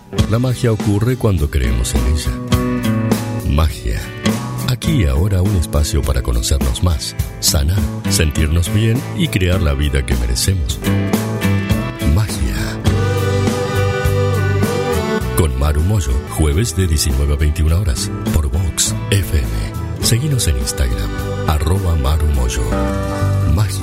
La magia ocurre cuando creemos en ella. Magia. Aquí y ahora un espacio para conocernos más, sanar, sentirnos bien y crear la vida que merecemos. Magia. Con Maru Moyo, jueves de 19 a 21 horas, por Vox FM. Seguinos en Instagram, @Maru Moyo. Magia.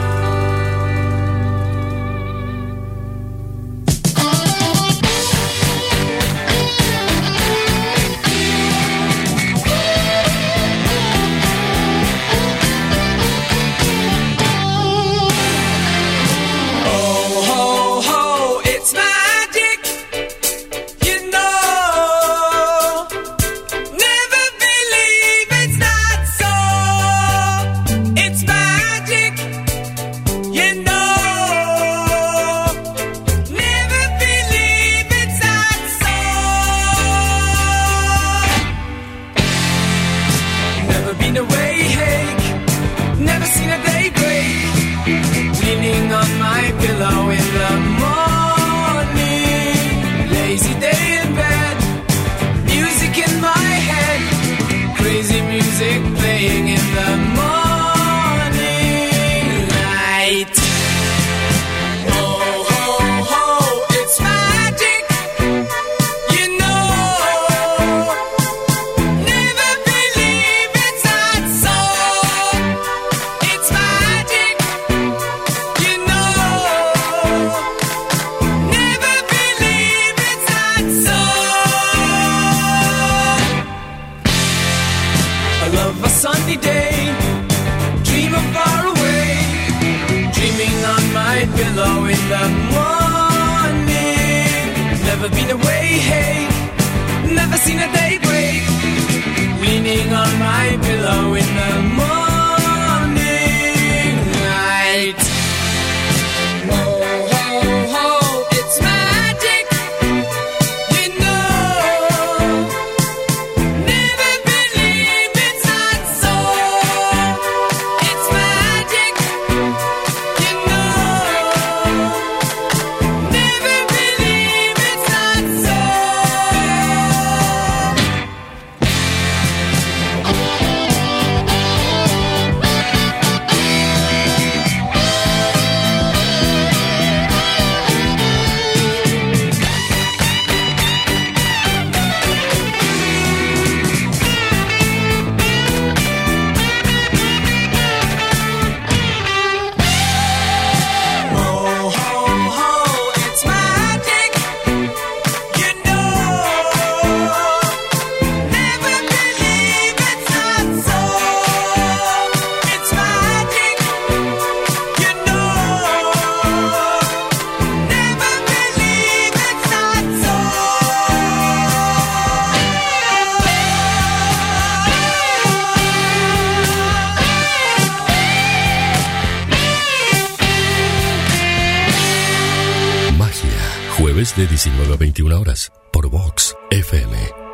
De 19 a 21 horas, por Vox FM.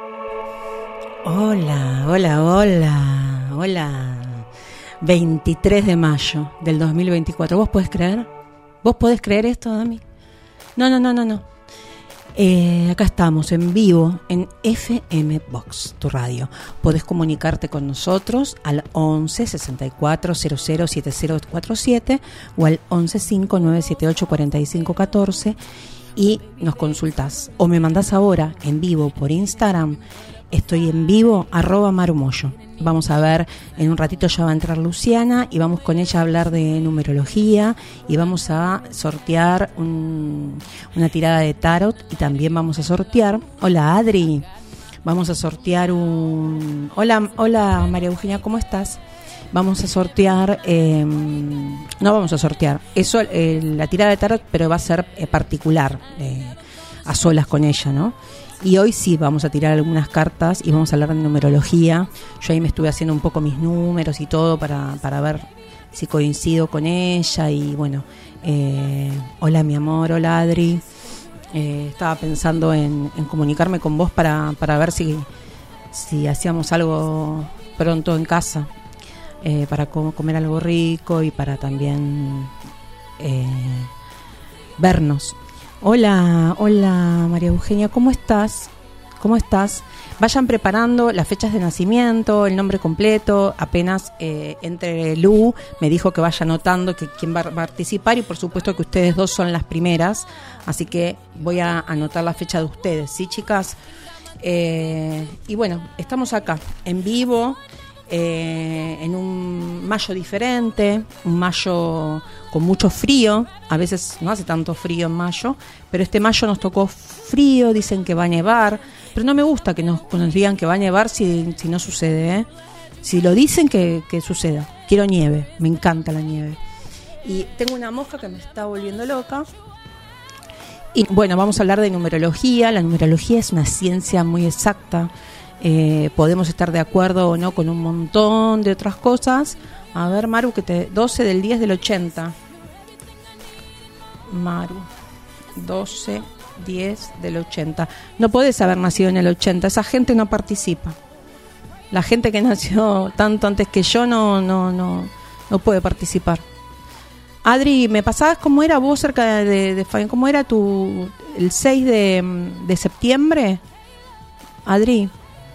Hola, hola, hola, hola. 23 de mayo del 2024. ¿Vos podés creer? ¿Vos podés creer esto, Dami? No. Acá estamos en vivo en FM Vox, tu radio. Podés comunicarte con nosotros al 11 64 00 7047 o al 11 5978 45 14 y nos consultás o me mandás ahora en vivo por Instagram. Estoy en vivo, @Marumoyo. Vamos a ver, en un ratito ya va a entrar Luciana y vamos con ella a hablar de numerología y vamos a sortear una tirada de tarot y también vamos a sortear, hola Adri, vamos a sortear hola María Eugenia, ¿cómo estás? Vamos a sortear, no vamos a sortear, eso la tirada de tarot, pero va a ser particular, a solas con ella, ¿no? Y hoy sí vamos a tirar algunas cartas y vamos a hablar de numerología. Yo ahí me estuve haciendo un poco mis números y todo para ver si coincido con ella. Y bueno, hola mi amor, hola Adri. Estaba pensando en comunicarme con vos para ver si hacíamos algo pronto en casa, para comer algo rico y para también vernos. Hola María Eugenia, ¿cómo estás? ¿Cómo estás? Vayan preparando las fechas de nacimiento, el nombre completo. Apenas entre Lu me dijo que vaya anotando que quién va a participar y por supuesto que ustedes dos son las primeras, así que voy a anotar la fecha de ustedes, ¿sí, chicas? Y bueno, estamos acá en vivo, en un mayo diferente, un mayo con mucho frío. A veces no hace tanto frío en mayo, pero este mayo nos tocó frío, dicen que va a nevar, pero no me gusta que nos digan que va a nevar si no sucede, ¿eh? Si lo dicen, que suceda. Quiero nieve, me encanta la nieve. Y tengo una mosca que me está volviendo loca. Y bueno, vamos a hablar de numerología. La numerología es una ciencia muy exacta. Podemos estar de acuerdo o no con un montón de otras cosas. A ver, Maru, 12 del 10 del 80. Maru, 12, 10 del 80. No podés haber nacido en el 80. Esa gente no participa. La gente que nació tanto antes que yo no puede participar. Adri, ¿me pasabas cómo era vos cerca de Fabián? ¿Cómo era el 6 de septiembre? Adri.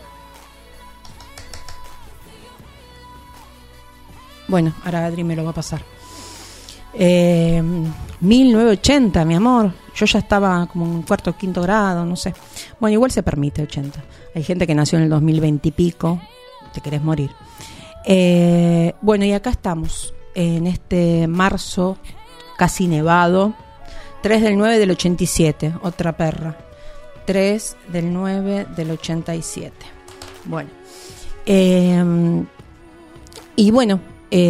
Bueno, ahora Adri me lo va a pasar. 1980, mi amor. Yo ya estaba como en cuarto o quinto grado, no sé. Bueno, igual se permite 80. Hay gente que nació en el 2020 y pico. Te querés morir. Bueno, y acá estamos, en este marzo casi nevado. 3 del 9 del 87. Otra perra. 3 del 9 del 87. Bueno. Y bueno,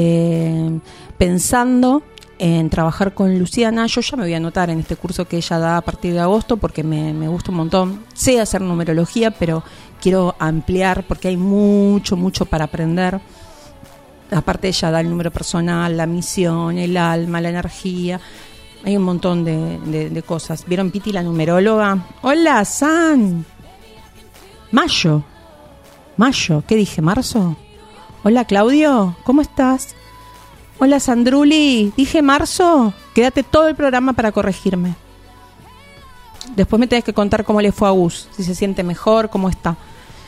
pensando en trabajar con Luciana, yo ya me voy a anotar en este curso que ella da a partir de agosto porque me gusta un montón. Sé hacer numerología, pero quiero ampliar porque hay mucho para aprender. Aparte ella da el número personal, la misión, el alma, la energía. Hay un montón de cosas. ¿Vieron Piti, la numeróloga? Hola, San. Mayo, ¿qué dije? ¿Marzo? Hola, Claudio, ¿cómo estás? Hola, Sandruli, ¿dije marzo? Quédate todo el programa para corregirme. Después me tenés que contar cómo le fue a Gus, si se siente mejor, cómo está.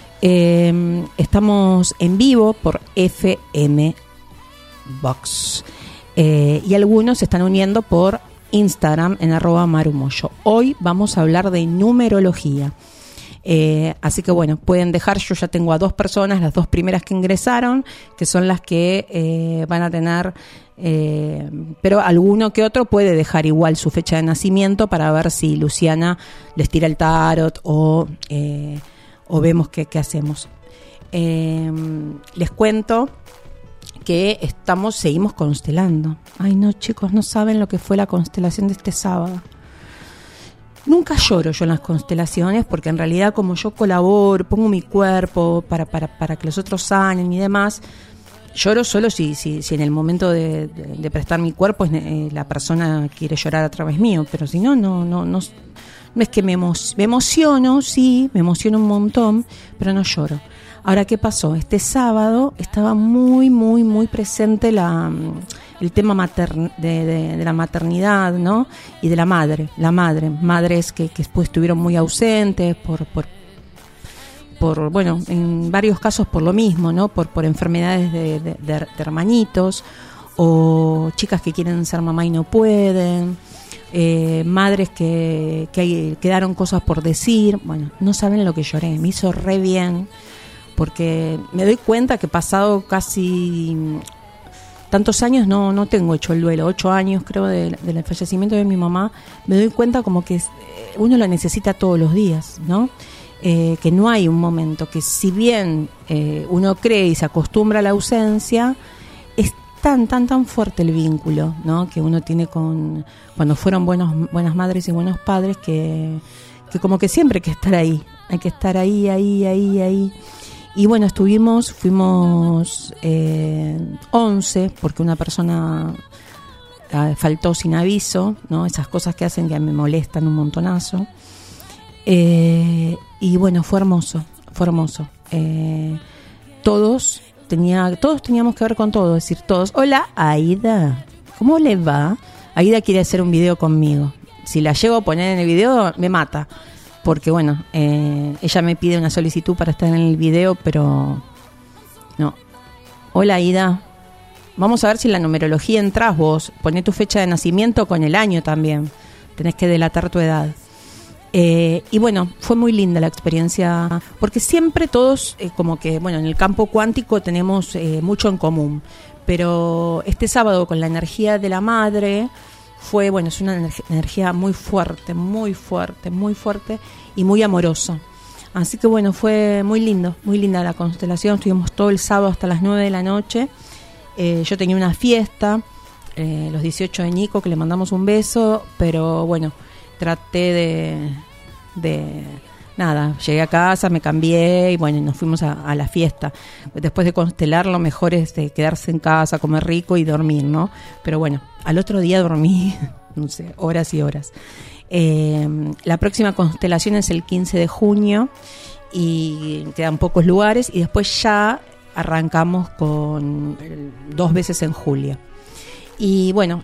Estamos en vivo por FM Box. Y algunos se están uniendo por Instagram en @marumoyo. Hoy vamos a hablar de numerología. Así que bueno, pueden dejar, yo ya tengo a 2 personas, las 2 primeras que ingresaron, que son las que van a tener, pero alguno que otro puede dejar igual su fecha de nacimiento para ver si Luciana les tira el tarot o vemos qué hacemos. Les cuento que seguimos constelando. Ay no, chicos, no saben lo que fue la constelación de este sábado. Nunca lloro yo en las constelaciones porque en realidad como yo colaboro, pongo mi cuerpo para que los otros sanen y demás, lloro solo si en el momento de prestar mi cuerpo la persona quiere llorar a través mío, pero si no es que me emociono, sí, me emociono un montón, pero no lloro. Ahora, ¿qué pasó? Este sábado estaba muy presente el tema de la maternidad, ¿no? Y de la madre. Madres que después estuvieron muy ausentes por bueno, en varios casos por lo mismo, ¿no? Por enfermedades de hermanitos, o chicas que quieren ser mamá y no pueden, madres que quedaron cosas por decir. Bueno, no saben lo que lloré, me hizo re bien, porque me doy cuenta que pasado casi tantos años no tengo hecho el duelo, 8 años creo del fallecimiento de mi mamá, me doy cuenta como que uno lo necesita todos los días, ¿no? Que no hay un momento, que si bien uno cree y se acostumbra a la ausencia, es tan fuerte el vínculo, ¿no? Que uno tiene cuando fueron buenas madres y buenos padres, que como que siempre hay que estar ahí, hay que estar ahí. Y bueno, fuimos 11, porque una persona faltó sin aviso, ¿no? Esas cosas que hacen que me molestan un montonazo. Y bueno, fue hermoso. Todos teníamos que ver con todo, es decir, todos. Hola, Aida, ¿cómo le va? Aida quiere hacer un video conmigo. si la llego a poner en el video, me mata. Porque bueno, ella me pide una solicitud para estar en el video, pero no. Hola, Ida. Vamos a ver si en la numerología entras vos. Poné tu fecha de nacimiento con el año también. Tenés que delatar tu edad. Y bueno, fue muy linda la experiencia, porque siempre todos, como que, bueno, en el campo cuántico tenemos mucho en común, pero este sábado con la energía de la madre fue, bueno, es una energía muy fuerte, muy fuerte, muy fuerte y muy amorosa. Así que bueno, fue muy linda la constelación. Estuvimos todo el sábado hasta las 9 de la noche. Yo tenía una fiesta, los 18 de Nico, que le mandamos un beso, pero bueno, traté de nada, llegué a casa, me cambié y bueno, nos fuimos a la fiesta. Después de constelar, lo mejor es quedarse en casa, comer rico y dormir, ¿no? Pero bueno, al otro día dormí, no sé, horas y horas. La próxima constelación es el 15 de junio y quedan pocos lugares, y después ya arrancamos con 2 veces en julio. Y bueno,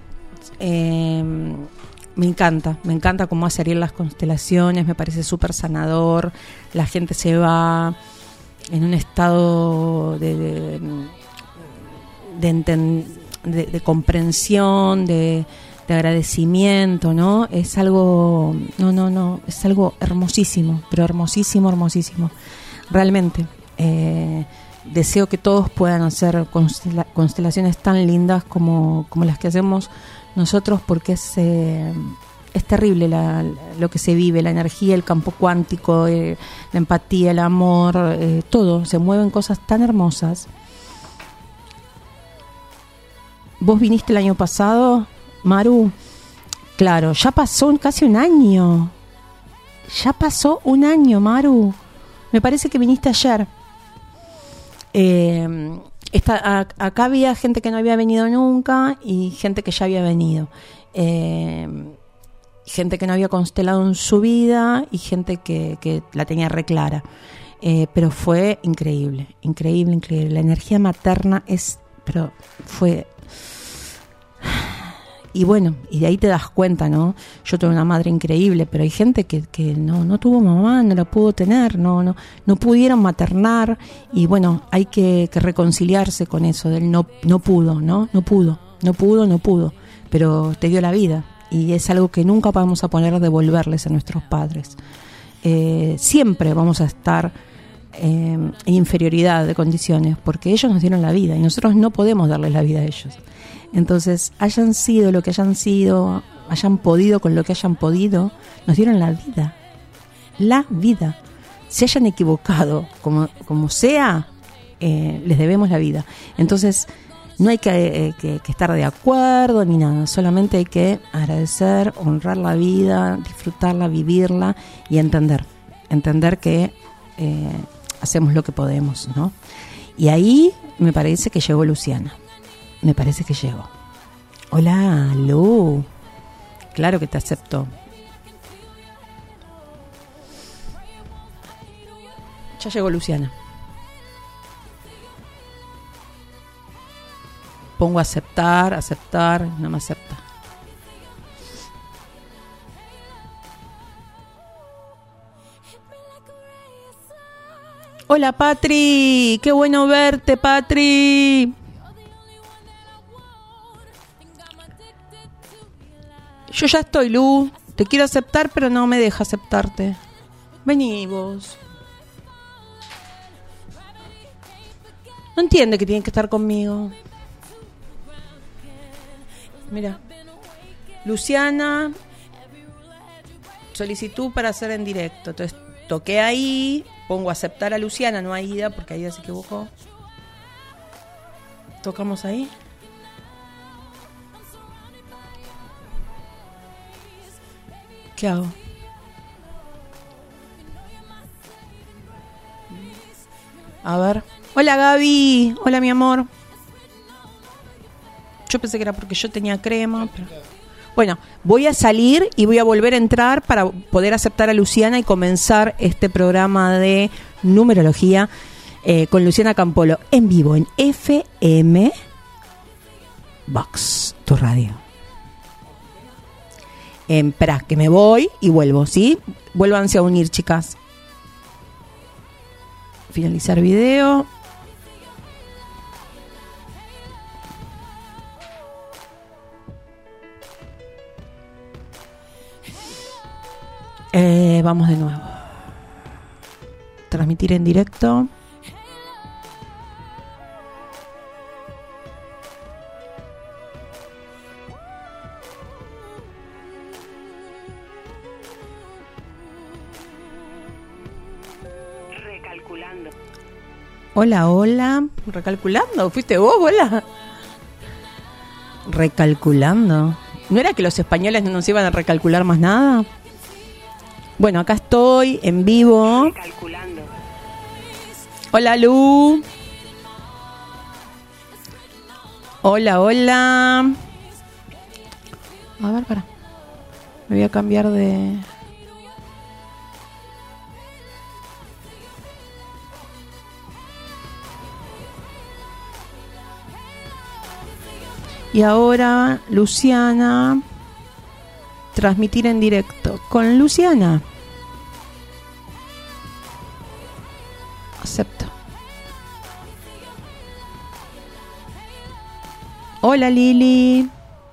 me encanta cómo hace Ariel las constelaciones, me parece súper sanador. La gente se va en un estado de comprensión, de agradecimiento, ¿no? Es algo, es algo hermosísimo, pero hermosísimo, realmente. Deseo que todos puedan hacer constelaciones tan lindas como las que hacemos nosotros, porque es terrible lo que se vive, la energía, el campo cuántico, la empatía, el amor, todo, se mueven cosas tan hermosas. ¿Vos viniste el año pasado, Maru? Claro, ya pasó casi un año. Ya pasó un año, Maru. Me parece que viniste ayer. Acá había gente que no había venido nunca y gente que ya había venido. Gente que no había constelado en su vida y gente que la tenía re clara. Pero fue increíble. La energía materna fue... Y bueno, y de ahí te das cuenta, ¿no? Yo tuve una madre increíble, pero hay gente que no tuvo mamá, no la pudo tener, no pudieron maternar, y bueno, hay que reconciliarse con eso del no pudo, ¿no? No pudo, pero te dio la vida, y es algo que nunca vamos a poder devolverles a nuestros padres. Siempre vamos a estar en inferioridad de condiciones, porque ellos nos dieron la vida, y nosotros no podemos darles la vida a ellos. Entonces, hayan sido lo que hayan sido, hayan podido con lo que hayan podido, nos dieron la vida. Se hayan equivocado, como sea, les debemos la vida. Entonces, no hay que estar de acuerdo ni nada, solamente hay que agradecer, honrar la vida, disfrutarla, vivirla y entender que hacemos lo que podemos, ¿no? Y ahí me parece que llegó Luciana. Hola, Lu. Claro que te acepto. Ya llegó Luciana. Pongo aceptar, no me acepta. Hola, Patri. Qué bueno verte, Patri. Yo ya estoy, Lu. Te quiero aceptar, pero no me deja aceptarte. Vení vos. No entiende que tiene que estar conmigo. Mira. Luciana. Solicitud para hacer en directo. Entonces toqué ahí. Pongo aceptar a Luciana, no a Ida, porque Ida se equivocó. Tocamos ahí. ¿Qué hago? A ver. Hola, Gaby. Hola, mi amor. Yo pensé que era porque yo tenía crema, pero... Bueno, voy a salir y voy a volver a entrar para poder aceptar a Luciana y comenzar este programa de numerología con Luciana Campolo en vivo en FM Box, tu radio. Esperá, que me voy y vuelvo, ¿sí? Vuélvanse a unir, chicas. Finalizar video. Vamos de nuevo. Transmitir en directo. Recalculando. Hola, hola. ¿Recalculando? ¿Fuiste vos, hola? Recalculando. ¿No era que los españoles no nos iban a recalcular más nada? Bueno, acá estoy en vivo. Recalculando. Hola, Lu. Hola, hola. A ver, para. Me voy a cambiar de... Y ahora, Luciana, transmitir en directo con Luciana. Acepto. Hola, Lili.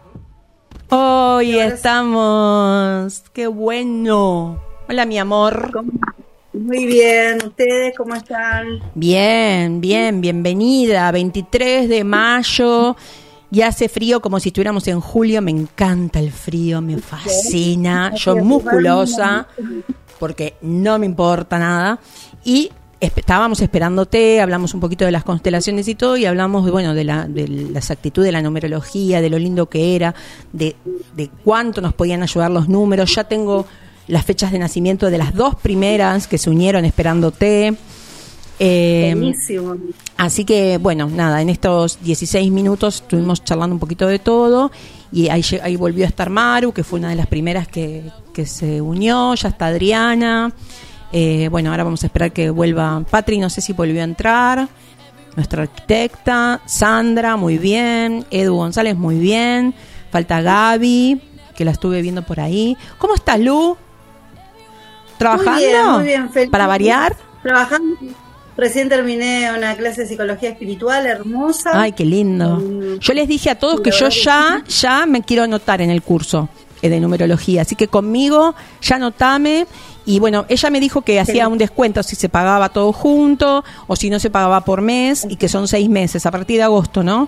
Hoy estamos. ¡Qué bueno! Hola, mi amor. Muy bien, ¿ustedes cómo están? Bien, bien, bienvenida. 23 de mayo. Y hace frío como si estuviéramos en julio. Me encanta el frío, me fascina. Yo musculosa, porque no me importa nada. Y estábamos esperándote, hablamos un poquito de las constelaciones y todo, y hablamos bueno, de la exactitud de la numerología, de lo lindo que era, de cuánto nos podían ayudar los números. Ya tengo las fechas de nacimiento de las dos primeras que se unieron esperándote. Buenísimo. Así que, bueno, nada, en estos 16 minutos estuvimos charlando un poquito de todo y ahí volvió a estar Maru, que fue una de las primeras que se unió, ya está Adriana. Bueno, ahora vamos a esperar que vuelva Patri, no sé si volvió a entrar, nuestra arquitecta, Sandra, muy bien, Edu González, muy bien, falta Gaby, que la estuve viendo por ahí. ¿Cómo estás, Lu? ¿Trabajando? Muy bien, feliz. ¿Para variar? Trabajando. Recién terminé una clase de psicología espiritual hermosa. Ay, qué lindo. Yo les dije a todos que yo ya me quiero anotar en el curso de numerología, así que conmigo ya anotame. Y bueno, ella me dijo que hacía un descuento si se pagaba todo junto o si no se pagaba por mes, y que son 6 meses, a partir de agosto, ¿no?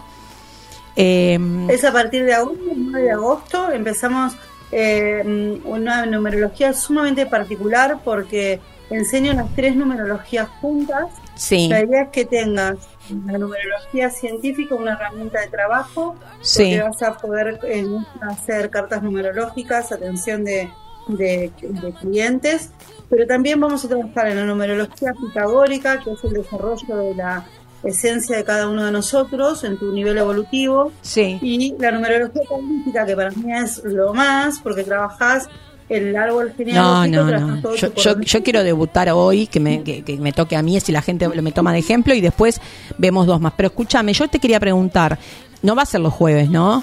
Es a partir de agosto, el 9 de agosto, empezamos una numerología sumamente particular porque enseño las 3 numerologías juntas. Sí. La idea es que tengas la numerología científica, una herramienta de trabajo, Sí. porque vas a poder hacer cartas numerológicas, atención de clientes, pero también vamos a trabajar en la numerología pitagórica, que es el desarrollo de la esencia de cada uno de nosotros en tu nivel evolutivo. Sí. Y la numerología política, que para mí es lo más, porque trabajás el árbol genealógico. No. Yo quiero debutar hoy, que me toque a mí, si la gente me toma de ejemplo, y después vemos 2 más. Pero escúchame, yo te quería preguntar, no va a ser los jueves, ¿no?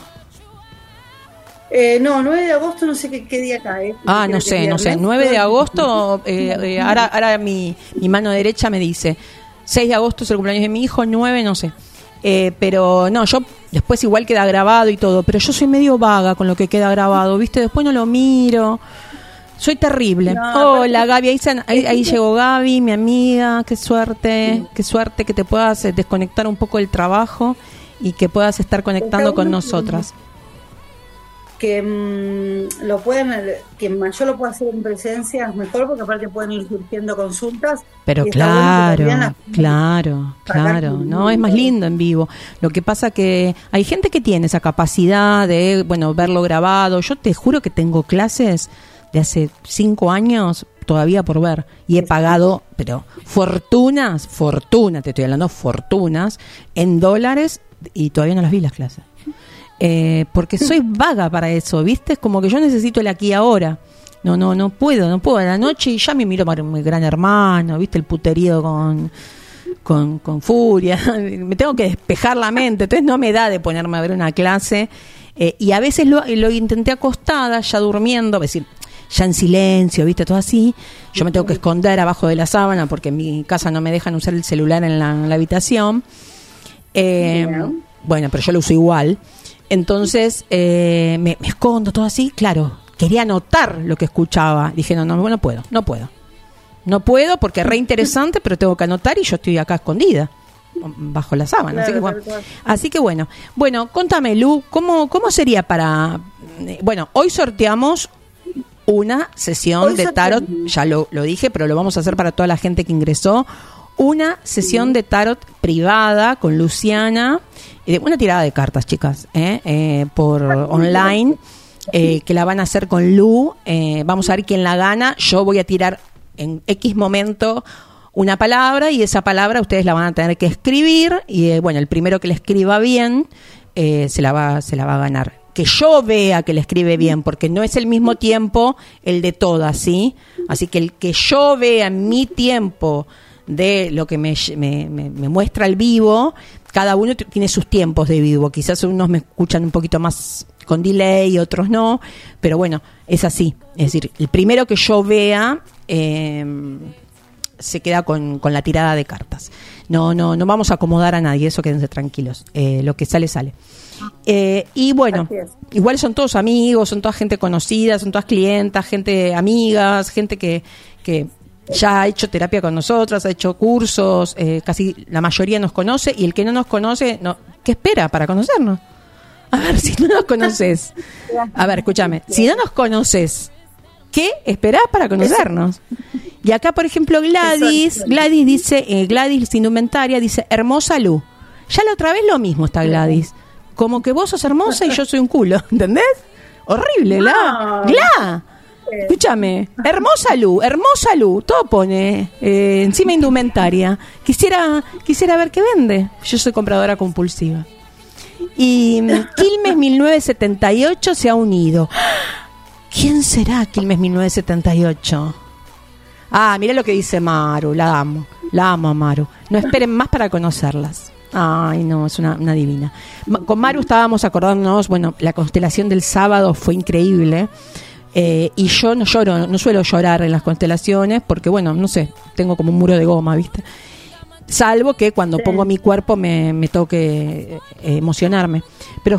No, 9 de agosto, no sé qué día cae. No sé. 9 de agosto, ahora mi mano derecha me dice, 6 de agosto es el cumpleaños de mi hijo, 9, no sé. Pero no, yo después igual queda grabado y todo, pero yo soy medio vaga con lo que queda grabado, ¿viste? Después no lo miro. Soy terrible. Hola, Gaby, ahí llegó Gaby, mi amiga, qué suerte que te puedas desconectar un poco del trabajo y que puedas estar conectando con nosotras. Que que yo lo pueda hacer en presencia es mejor, porque aparte pueden ir surgiendo consultas. Pero claro, no, es más lindo en vivo. Lo que pasa que hay gente que tiene esa capacidad de, bueno, verlo grabado. Yo te juro que tengo clases de hace 5 años todavía por ver, y he pagado, pero fortunas, te estoy hablando, fortunas en dólares, y todavía no las vi las clases. Porque soy vaga para eso, ¿viste? Es como que yo necesito el aquí y ahora. No puedo. A la noche y ya me miro para mi Gran Hermano, ¿viste? El puterío con furia. Me tengo que despejar la mente, entonces no me da de ponerme a ver una clase. Y a veces lo intenté acostada, ya durmiendo, es decir, ya en silencio, ¿viste? Todo así. Yo me tengo que esconder abajo de la sábana porque en mi casa no me dejan usar el celular en la habitación. Bueno, pero yo lo uso igual. Entonces me escondo, todo así. Claro, quería anotar lo que escuchaba. Dije, no puedo. No puedo porque es re interesante, pero tengo que anotar y yo estoy acá escondida bajo la sábana. Claro, así que bueno. Bueno, contame, Lu, ¿cómo sería para... Bueno, hoy sorteamos una sesión de tarot, ya lo dije, pero lo vamos a hacer para toda la gente que ingresó. Una sesión de tarot privada con Luciana, una tirada de cartas, chicas, por online, que la van a hacer con Lu. Vamos a ver quién la gana. Yo voy a tirar en X momento una palabra y esa palabra ustedes la van a tener que escribir y bueno, el primero que le escriba bien se la va a ganar. Que yo vea que le escribe bien, porque no es el mismo tiempo el de todas, ¿sí? Así que el que yo vea en mi tiempo de lo que me muestra el vivo, cada uno tiene sus tiempos de vivo. Quizás unos me escuchan un poquito más con delay y otros no, pero bueno, es así. Es decir, el primero que yo vea se queda con la tirada de cartas. No vamos a acomodar a nadie, eso quédense tranquilos. Lo que sale, sale. Y bueno, igual son todos amigos, son toda gente conocida, son todas clientas, gente amigas, gente que ya ha hecho terapia con nosotras, ha hecho cursos, casi la mayoría nos conoce, y el que no nos conoce, ¿qué espera para conocernos? A ver, si no nos conoces, a ver, escúchame, si no nos conoces, ¿qué esperás para conocernos? Y acá, por ejemplo, Gladys dice, Gladys Indumentaria dice, hermosa Lu. Ya la otra vez lo mismo está Gladys. Como que vos sos hermosa y yo soy un culo, ¿entendés? Horrible, Gla. Escúchame, hermosa Lu, todo pone encima Indumentaria. Quisiera ver qué vende. Yo soy compradora compulsiva. Y Quilmes 1978 se ha unido. ¿Quién será Quilmes 1978? Mira lo que dice Maru, la amo a Maru. No esperen más para conocerlas. Ay, no, es una divina. Con Maru estábamos acordándonos, bueno, la constelación del sábado fue increíble. Y yo no suelo llorar en las constelaciones porque, bueno, no sé, tengo como un muro de goma, ¿viste? Salvo que cuando pongo mi cuerpo me toque emocionarme. Pero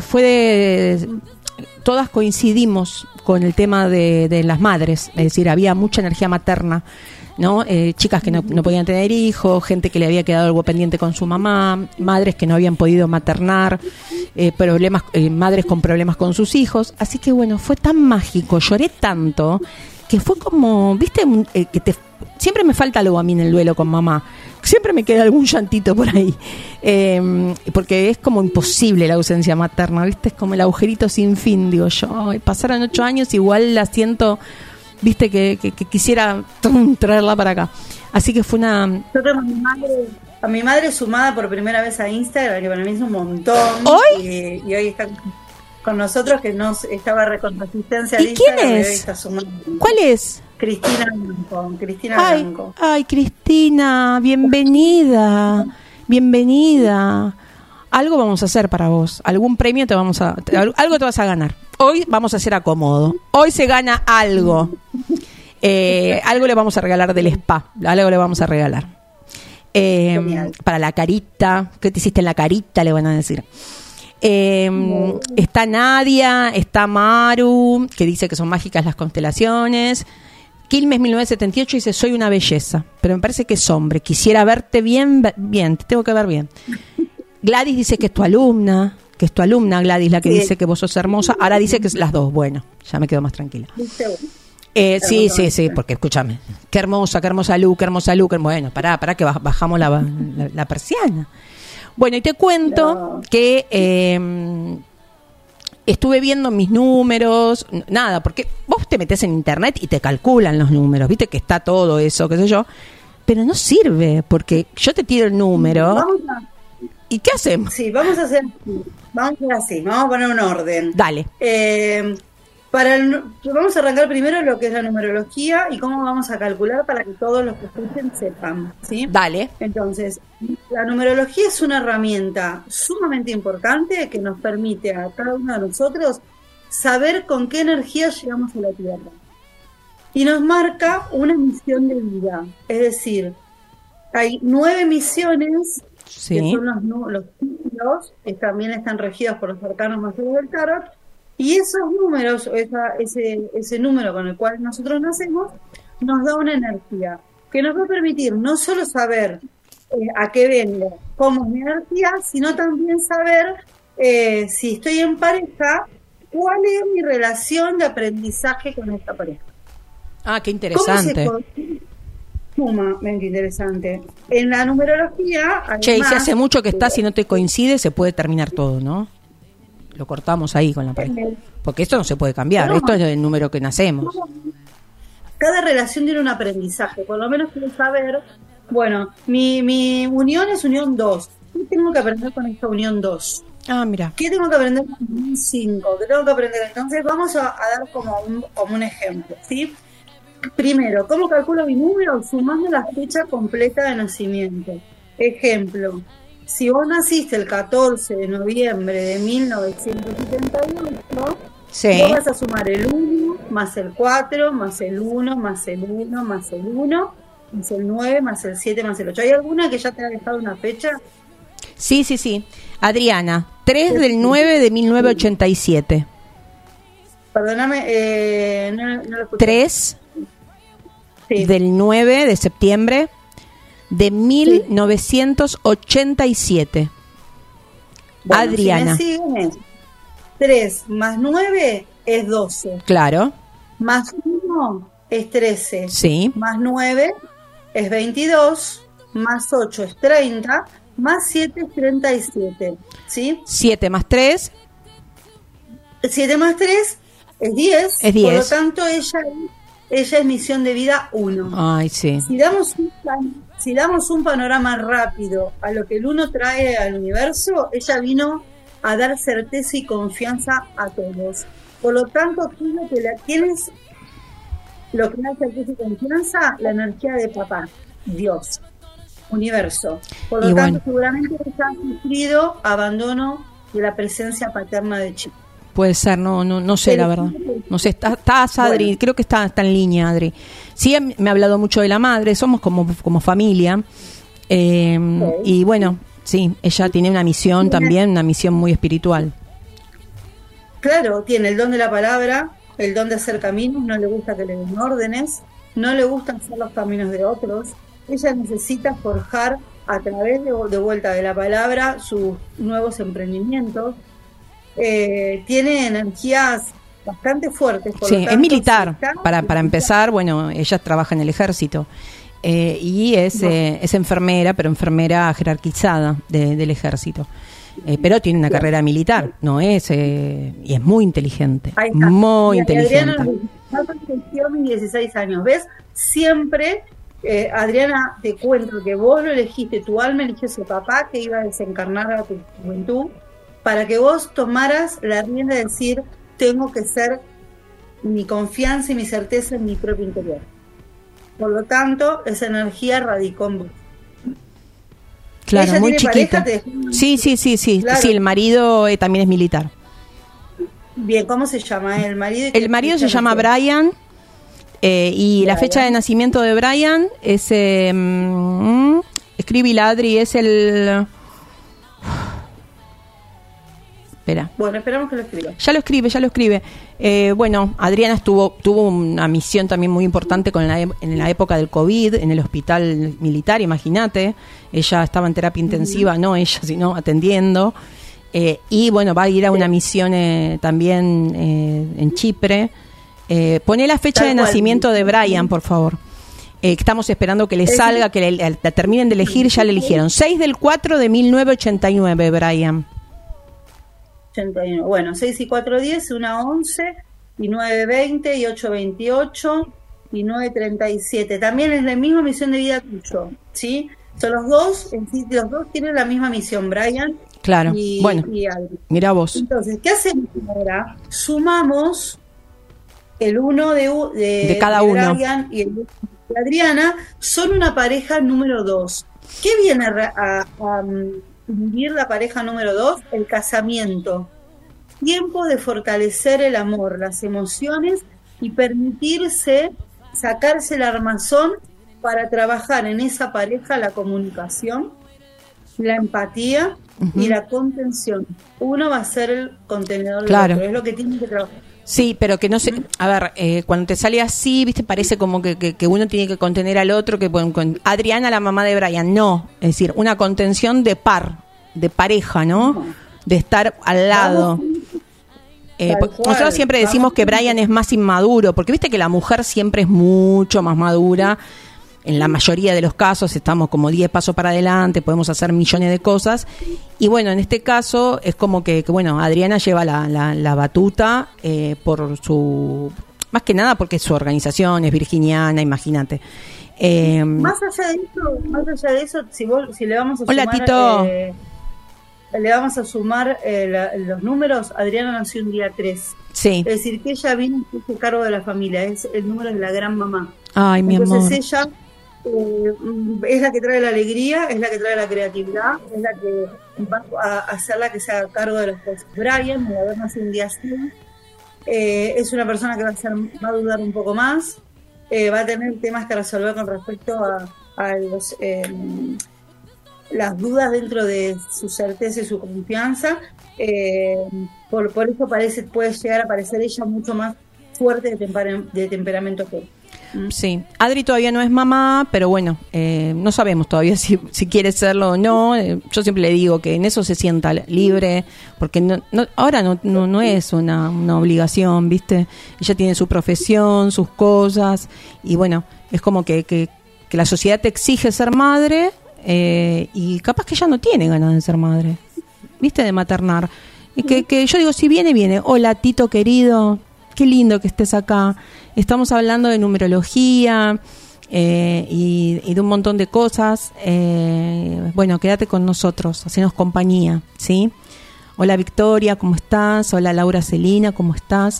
todas coincidimos con el tema de las madres, es decir, había mucha energía materna, ¿no? Chicas que no podían tener hijos, gente que le había quedado algo pendiente con su mamá, madres que no habían podido maternar, madres con problemas con sus hijos. Así que bueno, fue tan mágico, lloré tanto que fue como, viste, siempre me falta algo a mí en el duelo con mamá, siempre me queda algún llantito por ahí, porque es como imposible la ausencia materna, viste, es como el agujerito sin fin, digo yo. Pasaron 8 años, igual la siento, viste, que quisiera traerla para acá. Así que fue una... Yo tengo a mi madre sumada por primera vez a Instagram, que para mí es un montón. ¿Hoy? Y hoy está con nosotros, que estaba con resistencia al Instagram. ¿Y quién es? Y hoy está sumada. ¿Cuál es? Cristina Blanco. Ay, Cristina, bienvenida. Algo vamos a hacer para vos. Algún premio algo te vas a ganar. Hoy vamos a hacer acomodo. Hoy se gana algo. Algo le vamos a regalar del spa. Algo le vamos a regalar. Para la carita. ¿Qué te hiciste en la carita? Le van a decir. Está Nadia, está Maru, que dice que son mágicas las constelaciones. Quilmes 1978 dice, soy una belleza, pero me parece que es hombre. Quisiera verte bien, te tengo que ver bien. Gladys dice que es tu alumna, Gladys, la que dice que vos sos hermosa. Ahora dice que es las dos. Bueno, ya me quedo más tranquila. Sí, porque escúchame. Qué hermosa Lu. Bueno, pará que bajamos la persiana. Bueno, y te cuento que estuve viendo mis números, porque vos te metés en internet y te calculan los números, viste que está todo eso, qué sé yo, pero no sirve, porque yo te tiro el número. ¿Y qué hacemos? Sí, vamos a hacer así, vamos a poner un orden. Dale. Vamos a arrancar primero lo que es la numerología y cómo vamos a calcular para que todos los que escuchen sepan, ¿sí? Dale. Entonces, la numerología es una herramienta sumamente importante que nos permite a cada uno de nosotros saber con qué energía llegamos a la Tierra. Y nos marca una misión de vida. Es decir, hay 9 misiones, sí, que son los ciclos, que también están regidos por los arcanos mayores del tarot. Y esos números, ese número con el cual nosotros nacemos, nos da una energía que nos va a permitir no solo saber a qué vengo, cómo es mi energía, sino también saber si estoy en pareja, cuál es mi relación de aprendizaje con esta pareja. Ah, qué interesante. Sumamente interesante. En la numerología... Che, y si hace mucho que estás y no te coincide, se puede terminar todo, ¿no? Lo cortamos ahí con la pareja. Porque esto no se puede cambiar, no, esto es el número que nacemos. Cada relación tiene un aprendizaje, por lo menos quiero saber, bueno, mi unión es unión 2. ¿Qué tengo que aprender con esta unión 2? Ah, mira. ¿Qué tengo que aprender con unión 5? ¿Qué tengo que aprender? Entonces vamos a dar como un ejemplo, ¿sí? Primero, ¿cómo calculo mi número? Sumando la fecha completa de nacimiento. Ejemplo, si vos naciste el 14 de noviembre de 1978, sí, vos vas a sumar el 1, más el 4, más el 1, más el 1, más el 1, más el 9, más el 7, más el 8. ¿Hay alguna que ya te ha dejado una fecha? Sí, sí, sí. Adriana, 3 del 9 de 1987. Perdóname, no lo escuché. 3 sí, del 9 de septiembre de 1987. Bueno, Adriana. Si me siguen, 3 más 9 es 12. Claro. Más 1 es 13. Sí. Más 9 es 22. Más 8 es 30. Más 7 es 37. ¿Sí? 7 más 3. 7 más 3 es 10. Es 10. Por lo tanto, ella es misión de vida 1. Ay, sí. Si damos un panorama rápido a lo que el 1 trae al universo, ella vino a dar certeza y confianza a todos. Por lo tanto, tienes lo que da certeza y confianza, la energía de papá, Dios, universo. Por lo tanto, seguramente ella ha sufrido abandono de la presencia paterna de chico. Puede ser, no sé, la verdad. No sé, estás Adri, bueno, creo que está en línea, Adri. Sí, me ha hablado mucho de la madre, somos como familia. Okay. Y bueno, sí, ella tiene una misión también, una misión muy espiritual. Claro, tiene el don de la palabra, el don de hacer caminos, no le gusta que le den órdenes, no le gustan hacer los caminos de otros. Ella necesita forjar a través de vuelta de la palabra sus nuevos emprendimientos. Tiene energías bastante fuertes. Por sí, lo tanto, es militar. Para empezar, bueno, ella trabaja en el ejército y es enfermera, pero enfermera jerarquizada del ejército. Pero tiene una carrera militar, no es y es muy inteligente, muy inteligente. Adriana mis 16 años, ¿ves? Siempre, Adriana, te cuento que vos lo elegiste, tu alma eligió ese papá que iba a desencarnar a tu juventud, para que vos tomaras la rienda de decir, tengo que ser mi confianza y mi certeza en mi propio interior. Por lo tanto, esa energía radicó en vos. Claro, ¿Ella muy tiene chiquita. Pareja? Sí. Claro. Sí, el marido también es militar. Bien, ¿cómo se llama el marido? El marido se llama Brian y Brian. La fecha de nacimiento de Brian es... escribe la Adri, es el... Espera. Bueno, esperamos que lo escriba. Ya lo escribe. Bueno, Adriana tuvo una misión también muy importante en la época del COVID, en el hospital militar, imagínate. Ella estaba en terapia intensiva, no ella, sino atendiendo. Y bueno, va a ir a una misión también en Chipre. Poné la fecha de nacimiento de Brian, por favor. Estamos esperando que le salga, que la terminen de elegir, ya le eligieron. 6 del 4 de 1989, Brian. 81. Bueno, 6 y 4, 10, 1, 11, y 9, 20, y 8, 28, y 9, 37. También es la misma misión de vida tuyo, ¿sí? Son los dos tienen la misma misión, Brian. Claro, y Adri. Mira vos. Entonces, ¿qué hacemos ahora? Sumamos el uno de cada uno. Brian y el de Adriana son una pareja número 2. ¿Qué viene a vivir la pareja número 2? El casamiento. Tiempo de fortalecer el amor, las emociones y permitirse sacarse el armazón para trabajar en esa pareja la comunicación, la empatía y la contención. Uno va a ser el contenedor del otro, es lo que tiene que trabajar. Sí, pero que no sé, a ver, cuando te sale así, viste, parece como que uno tiene que contener al otro, que con Adriana, la mamá de Brian, no, es decir, una contención de pareja, ¿no? De estar al lado. Nosotros siempre decimos que Brian es más inmaduro, porque viste que la mujer siempre es mucho más madura. En la mayoría de los casos estamos como 10 pasos para adelante, podemos hacer millones de cosas. Y bueno, en este caso es como que bueno, Adriana lleva la batuta por su... Más que nada porque su organización es virginiana, imagínate. Más allá de eso, si le vamos a Hola, sumar... Tito. Le vamos a sumar los números. Adriana nació un día 3. Sí. Es decir, que ella viene a hacerse cargo de la familia. Es el número de la gran mamá. Ay, mi amor. Entonces ella es la que trae la alegría, es la que trae la creatividad, es la que va a hacerla que se haga cargo de las cosas. Brian, de haber nacido un día 100, es una persona que va a dudar un poco más, va a tener temas que resolver con respecto a las dudas dentro de su certeza y su confianza. Por eso puede llegar a parecer ella mucho más fuerte de temperamento que él. Sí, Adri todavía no es mamá, pero bueno, no sabemos todavía si quiere serlo o no. Yo siempre le digo que en eso se sienta libre, porque ahora no es una obligación, ¿viste? Ella tiene su profesión, sus cosas, y bueno, es como que la sociedad te exige ser madre, y capaz que ella no tiene ganas de ser madre, ¿viste? De maternar. Y que yo digo, si viene. Hola, Tito querido, qué lindo que estés acá. Estamos hablando de numerología y de un montón de cosas. Bueno, quédate con nosotros, hacenos compañía, ¿sí? Hola, Victoria, ¿cómo estás? Hola, Laura Celina, ¿cómo estás?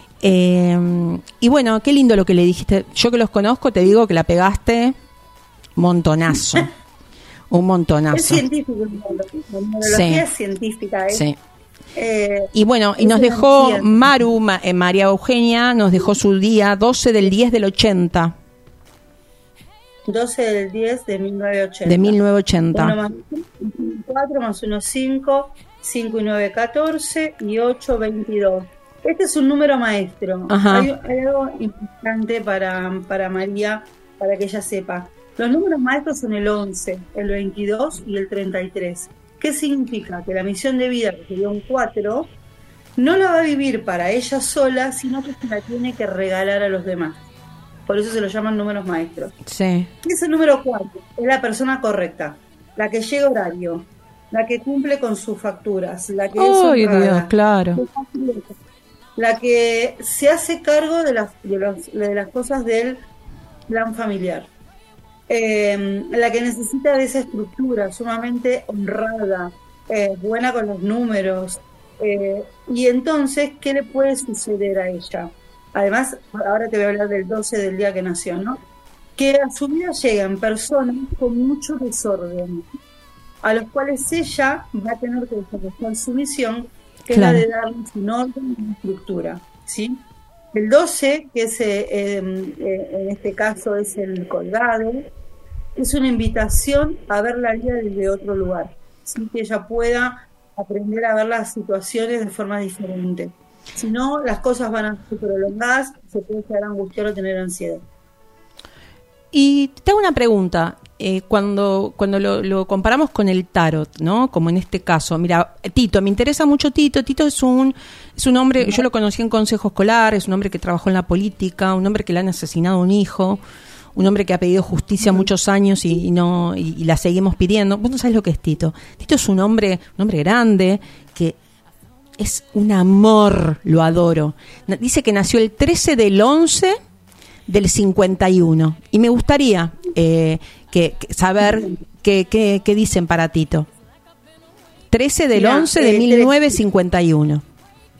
Y bueno, qué lindo lo que le dijiste. Yo que los conozco, te digo que la pegaste montonazo. Un montonazo. Es científico, la numerología es científica. Sí. Y bueno, y nos dejó María Eugenia, nos dejó su día 12 del 10 del 80. 12 del 10 de 1980. De 1980. 1 más 4 más 1, 5, 5 y 9, 14 y 8, 22. Este es un número maestro. Hay algo importante para María, para que ella sepa. Los números maestros son el 11, el 22 y el 33. ¿Qué significa? Que la misión de vida, que sería un 4, no la va a vivir para ella sola, sino que se la tiene que regalar a los demás. Por eso se lo llaman números maestros. Sí. ¿Qué es el número 4? Es la persona correcta, la que llega a horario, la que cumple con sus facturas, la que es honrada, Dios, claro. la que se hace cargo de las cosas del plan familiar. La que necesita de esa estructura, sumamente honrada, buena con los números. Y entonces, ¿qué le puede suceder a ella? Además, ahora te voy a hablar del 12 del día que nació, ¿no? Que a su vida llegan personas con mucho desorden, a los cuales ella va a tener que desarrollar su misión, que es la de darles un orden y una estructura, ¿sí? El 12, que es en este caso es el colgado, es una invitación a ver la vida desde otro lugar, ¿sí? Que ella pueda aprender a ver las situaciones de forma diferente. Si no, las cosas van a ser prolongadas, se puede quedar angustiado o tener ansiedad. Y te hago una pregunta. Cuando lo comparamos con el tarot, ¿no? Como en este caso, mira, Tito, me interesa mucho Tito. Tito es un hombre, yo lo conocí en consejo escolar, es un hombre que trabajó en la política, un hombre que le han asesinado a un hijo, un hombre que ha pedido justicia muchos años y la seguimos pidiendo. Vos no sabés lo que es Tito. Tito es un hombre grande que es un amor, lo adoro. Dice que nació el 13 del 11 del 51 y me gustaría saber qué dicen para Tito. 13 del 11 de 1951.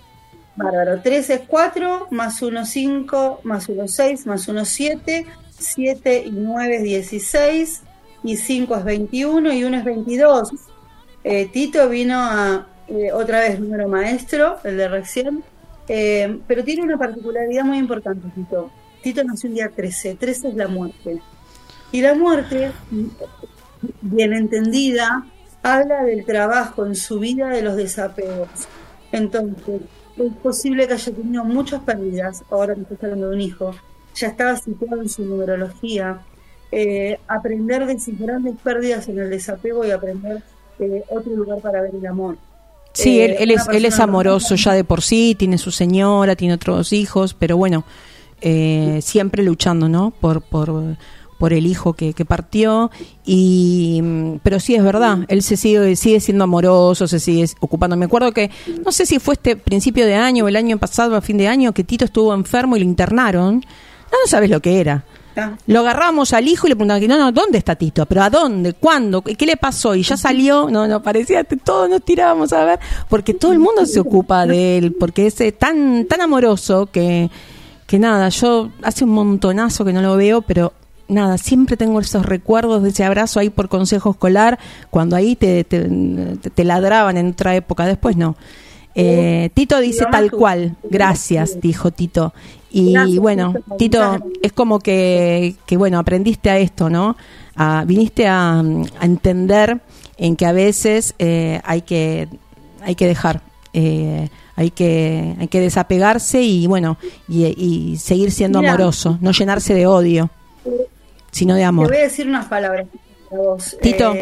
Bárbaro. 3 es 4, más 1 5, más 1 6, más 1 7, 7 y 9 es 16, y 5 es 21 y 1 es 22. Tito vino a, otra vez, número maestro, el de recién, pero tiene una particularidad muy importante, Tito. Tito nació un día 13, 13 es la muerte. Y la muerte, bien entendida, habla del trabajo en su vida de los desapegos. Entonces, es posible que haya tenido muchas pérdidas, ahora que estoy hablando de un hijo, ya estaba situado en su numerología, aprender de sus grandes pérdidas en el desapego y aprender otro lugar para ver el amor. Sí, él es amoroso ya de por sí, tiene su señora, tiene otros hijos, pero bueno, siempre luchando, ¿no? Por el hijo que partió, pero sí es verdad, él sigue siendo amoroso, se sigue ocupando. Me acuerdo que, no sé si fue este principio de año o el año pasado, a fin de año, que Tito estuvo enfermo y lo internaron. No sabes lo que era. Lo agarramos al hijo y le preguntaban, no, ¿dónde está Tito? ¿Pero a dónde? ¿Cuándo? ¿Qué le pasó? Y ya salió, no, parecía que todos nos tirábamos a ver, porque todo el mundo se ocupa de él, porque es tan amoroso que nada, yo hace un montonazo que no lo veo, pero nada, siempre tengo esos recuerdos de ese abrazo ahí por consejo escolar, cuando ahí te ladraban en otra época, después no. Tito dice tal cual, gracias, dijo Tito. Y gracias, bueno, Tito, es como que bueno, aprendiste a esto, ¿no? Viniste a entender en que a veces hay que dejar, hay que desapegarse y bueno, y seguir siendo amoroso, no llenarse de odio, sino de amor. Te voy a decir unas palabras para vos. Tito.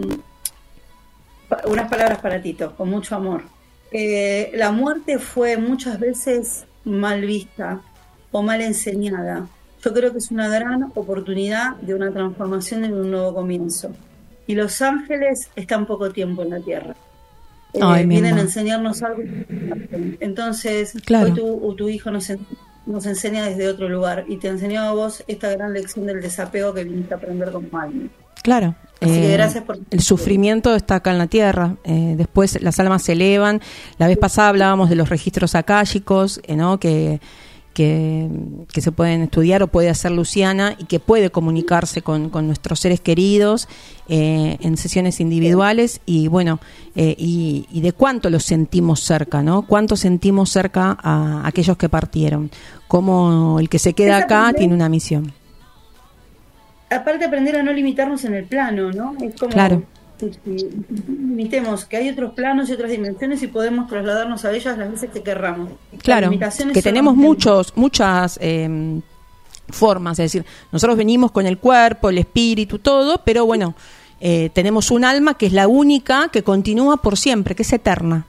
Unas palabras para Tito, con mucho amor. La muerte fue muchas veces mal vista o mal enseñada. Yo creo que es una gran oportunidad de una transformación en un nuevo comienzo. Y los ángeles están poco tiempo en la tierra. Vienen a enseñarnos algo. Entonces, claro, hoy tu hijo nos enseña desde otro lugar y te enseñó a vos esta gran lección del desapego que viniste a aprender con alguien. Claro. Así que gracias por... El sufrimiento está acá en la tierra, después las almas se elevan. La vez pasada hablábamos de los registros akáshicos, ¿no? que se pueden estudiar o puede hacer Luciana y que puede comunicarse con nuestros seres queridos en sesiones individuales y bueno, y de cuánto los sentimos cerca, ¿no? Cuánto sentimos cerca a aquellos que partieron, como el que se queda acá tiene una misión. Aparte aprender a no limitarnos en el plano, ¿no? Es como claro. Limitemos que hay otros planos y otras dimensiones y podemos trasladarnos a ellas las veces que querramos. Claro, que tenemos muchas formas, es decir, nosotros venimos con el cuerpo, el espíritu, todo, pero bueno, tenemos un alma que es la única que continúa por siempre, que es eterna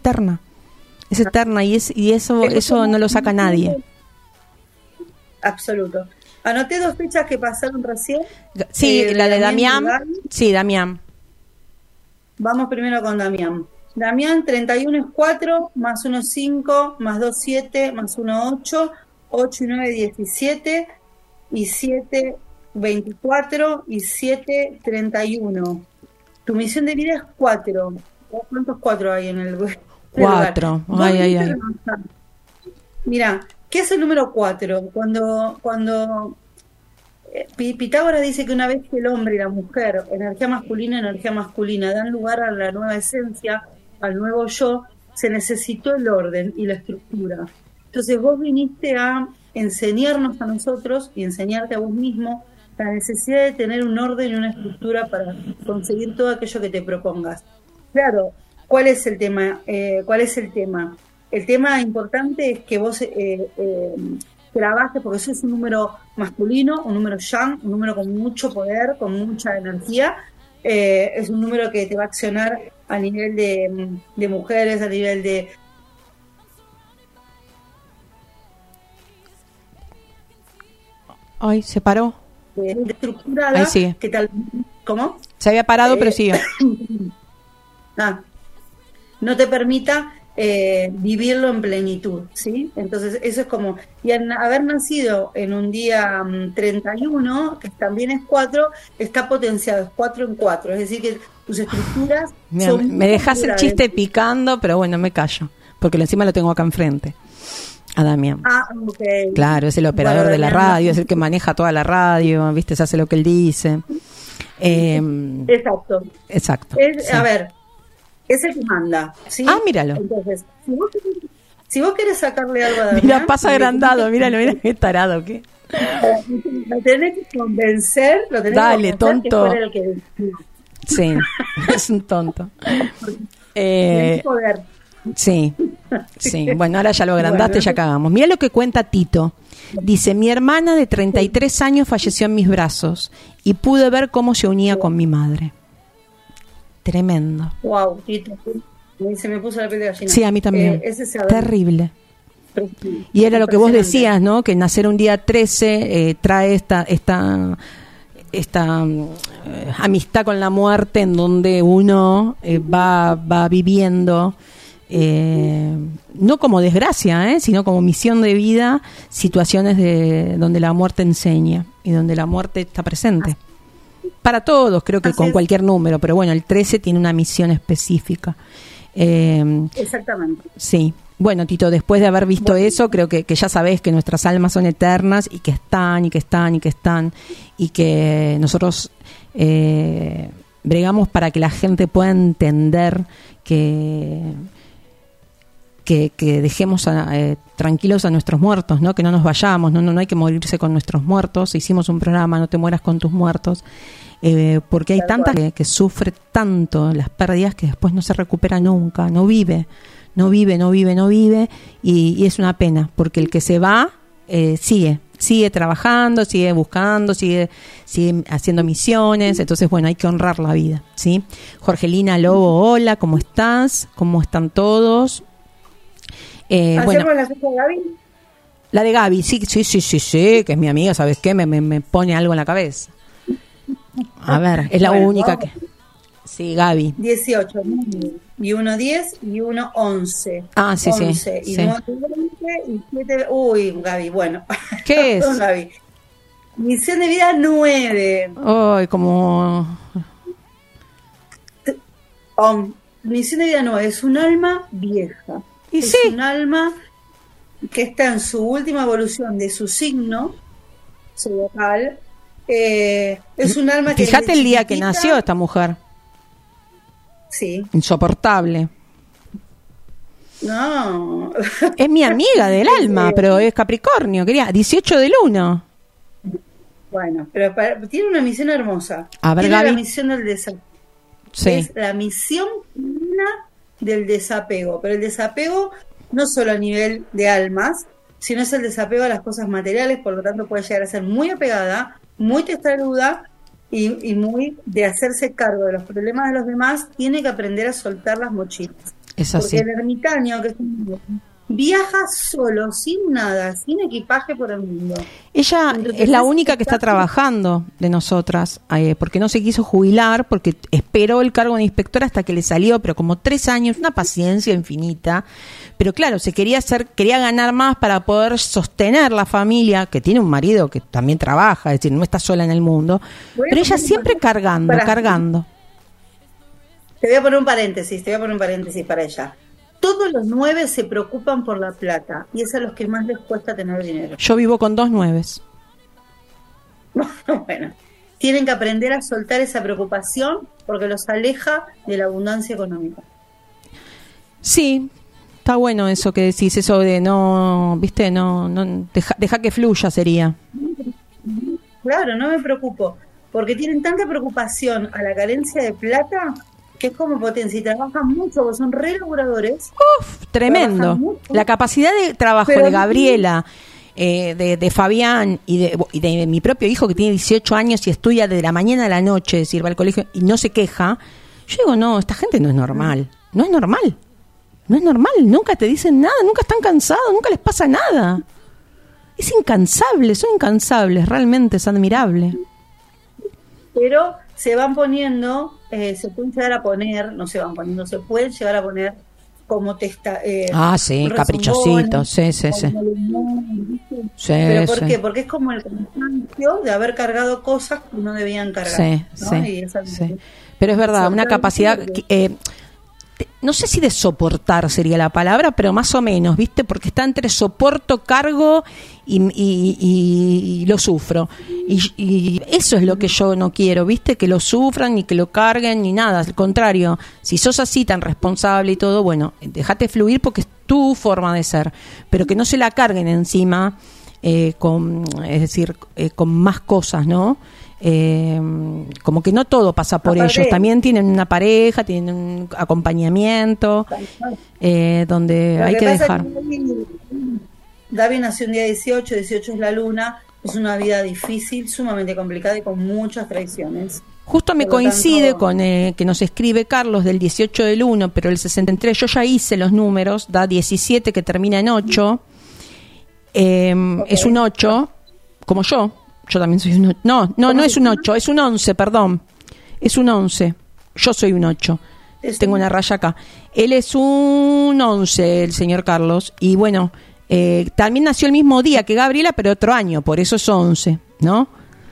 y eso no lo saca nadie. Absoluto. Anoté 2 fechas que pasaron recién. Sí, la de Damián. Sí, Damián. Vamos primero con Damián. Damián, 31 es 4, más 1 5, más 2 7, más 1 8, 8 y 9 17, y 7 24, y 7 31. Tu misión de vida es 4. ¿Cuántos 4 hay en el lugar? 4. Ay. Mira, ¿qué es el número 4? Cuando Pitágoras dice que una vez que el hombre y la mujer, energía masculina, dan lugar a la nueva esencia, al nuevo yo, se necesitó el orden y la estructura. Entonces vos viniste a enseñarnos a nosotros y enseñarte a vos mismo la necesidad de tener un orden y una estructura para conseguir todo aquello que te propongas. Claro, ¿cuál es el tema? El tema importante es que vos trabajes, porque eso es un número masculino, un número yang, un número con mucho poder, con mucha energía. Es un número que te va a accionar a nivel de mujeres, a nivel de... Ay, se paró. De estructurada. Ahí sigue. ¿Qué tal? ¿Cómo? Se había parado, pero sigue. No te permita vivirlo en plenitud, ¿sí? Entonces eso es como, y al haber nacido en un día 31, que también es 4, está potenciado, es 4 en 4, es decir que tus estructuras me dejas el chiste picando, pero bueno, me callo. porque encima lo tengo acá enfrente, a Damián. Ah, ok. Claro, es el operador de la radio, es el que maneja toda la radio, ¿viste? Se hace lo que él dice. Exacto. Exacto. Sí. A ver, es el que manda, ¿sí? Ah, míralo. Entonces, si vos querés sacarle algo a Damián... Mira, pasa agrandado, míralo, mira qué tarado, ¿qué? Lo tenés que convencer, Dale, tonto. Que el que... Sí, es un tonto. Poder. Sí, bueno, ahora ya lo agrandaste, ya cagamos. Mira lo que cuenta Tito. Dice, mi hermana de 33 años falleció en mis brazos y pude ver cómo se unía con mi madre. Tremendo. Wow, Tito. Se me puso la piel de gallina. Sí, a mí también. Terrible. Y era lo que vos decías, ¿no? Que nacer un día 13 trae esta amistad con la muerte, en donde uno va viviendo, no como desgracia, sino como misión de vida, situaciones donde la muerte enseña y donde la muerte está presente. Para todos, creo que con cualquier número, pero bueno, el 13 tiene una misión específica. Exactamente. Sí. Bueno, Tito, después de haber visto eso, creo que ya sabés que nuestras almas son eternas y que están, y que están, y que están, y que nosotros bregamos para que la gente pueda entender que dejemos tranquilos a nuestros muertos, ¿no? Que no nos vayamos, no hay que morirse con nuestros muertos. Hicimos un programa, No te mueras con tus muertos, porque hay tanta gente que sufre tanto las pérdidas que después no se recupera nunca, no vive, y es una pena, porque el que se va sigue trabajando, sigue buscando, sigue haciendo misiones. Entonces, bueno, hay que honrar la vida, ¿sí? Jorgelina Lobo, hola, ¿cómo estás? ¿Cómo están todos? Bueno, la fiesta de Gaby. La de Gaby, sí, que es mi amiga, ¿sabes qué? Me pone algo en la cabeza. A ver, es la única que... Sí, Gaby. 18, y 1 10 y 1 11. Ah, sí, 11, sí. Y 9 20 y 7... Uy, Gaby, bueno. ¿Qué es? Gaby. Misión de vida 9. Ay, como... Misión de vida 9 es un alma vieja. ¿Y es sí? un alma que está en su última evolución de su signo zodiacal. Es un alma que... Fíjate el día que nació esta mujer. Sí. Insoportable. No. Es mi amiga del alma, pero es Capricornio, quería 18 del 1. Bueno, pero tiene una misión hermosa. A ver, tiene Gaby. La misión del desapego. Sí. Es la misión del desapego, pero el desapego no solo a nivel de almas, sino es el desapego a las cosas materiales, por lo tanto puede llegar a ser muy apegada, muy testaruda y muy de hacerse cargo de los problemas de los demás. Tiene que aprender a soltar las mochilas. Es así. Porque el ermitaño, que es viaja solo, sin nada, sin equipaje por el mundo. Ella Entonces, es la única que está trabajando de nosotras, porque no se quiso jubilar, porque esperó el cargo de inspectora hasta que le salió, pero como 3 años, una paciencia infinita. Pero claro, quería ganar más para poder sostener la familia, que tiene un marido que también trabaja, es decir, no está sola en el mundo. Pero ella siempre cargando. Te voy a poner un paréntesis para ella. Todos los 9 se preocupan por la plata y es a los que más les cuesta tener dinero. Yo vivo con 2 9. Bueno, tienen que aprender a soltar esa preocupación porque los aleja de la abundancia económica. Sí, está bueno eso que decís, eso de no, viste, no deja que fluya sería. Claro, no me preocupo, porque tienen tanta preocupación a la carencia de plata que es como potencia y trabajan mucho, porque son re laburadores. Tremendo. La capacidad de trabajo de Gabriela, de Fabián y de mi propio hijo que tiene 18 años y estudia de la mañana a la noche, es decir, va al colegio y no se queja. Yo digo, no, esta gente no es normal. No es normal. No es normal. Nunca te dicen nada, nunca están cansados, nunca les pasa nada. Es incansable, son incansables, realmente es admirable. Pero se van poniendo, se pueden llegar a poner, no se van poniendo, se pueden llegar a poner como sí, caprichosito, sí. ¿Pero por qué? Porque es como el cansancio de haber cargado cosas que no debían cargar. Sí. Pero es verdad, una capacidad... no sé si de soportar sería la palabra, pero más o menos, ¿viste? Porque está entre soporto, cargo y lo sufro. Y eso es lo que yo no quiero, ¿viste? Que lo sufran, ni que lo carguen, ni nada. Al contrario, si sos así tan responsable y todo, bueno, déjate fluir porque es tu forma de ser. Pero que no se la carguen encima, es decir, con más cosas, ¿no? Como que no todo pasa por ellos, también tienen una pareja, tienen un acompañamiento, donde hay que dejar. David nació un día 18 es la luna, es una vida difícil, sumamente complicada y con muchas traiciones. Justo me coincide con que nos escribe Carlos del 18 del 1, pero el 63, yo ya hice los números, da 17 que termina en 8, es un 8, como yo también soy un 8. No es un 8, es un 11, perdón. Es un 11. Yo soy un 8. Tengo una raya acá. Él es un 11, el señor Carlos. Y bueno, también nació el mismo día que Gabriela, pero otro año, por eso es 11, ¿no?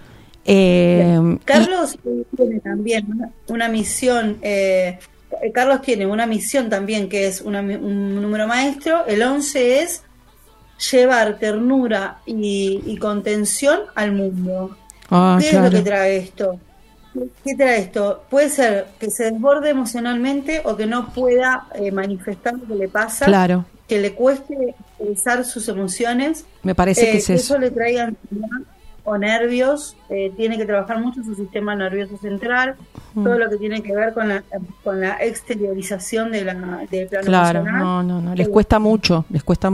Carlos tiene también una misión. Carlos tiene una misión también que es un número maestro. El 11 es llevar ternura y contención al mundo. ¿Qué es lo que trae esto? ¿Qué trae esto? Puede ser que se desborde emocionalmente o que no pueda manifestar lo que le pasa, claro, que le cueste expresar sus emociones. Me parece que es eso le trae ansiedad o nervios. Tiene que trabajar mucho su sistema nervioso central, todo lo que tiene que ver con la exteriorización del plano emocional. No, les cuesta mucho.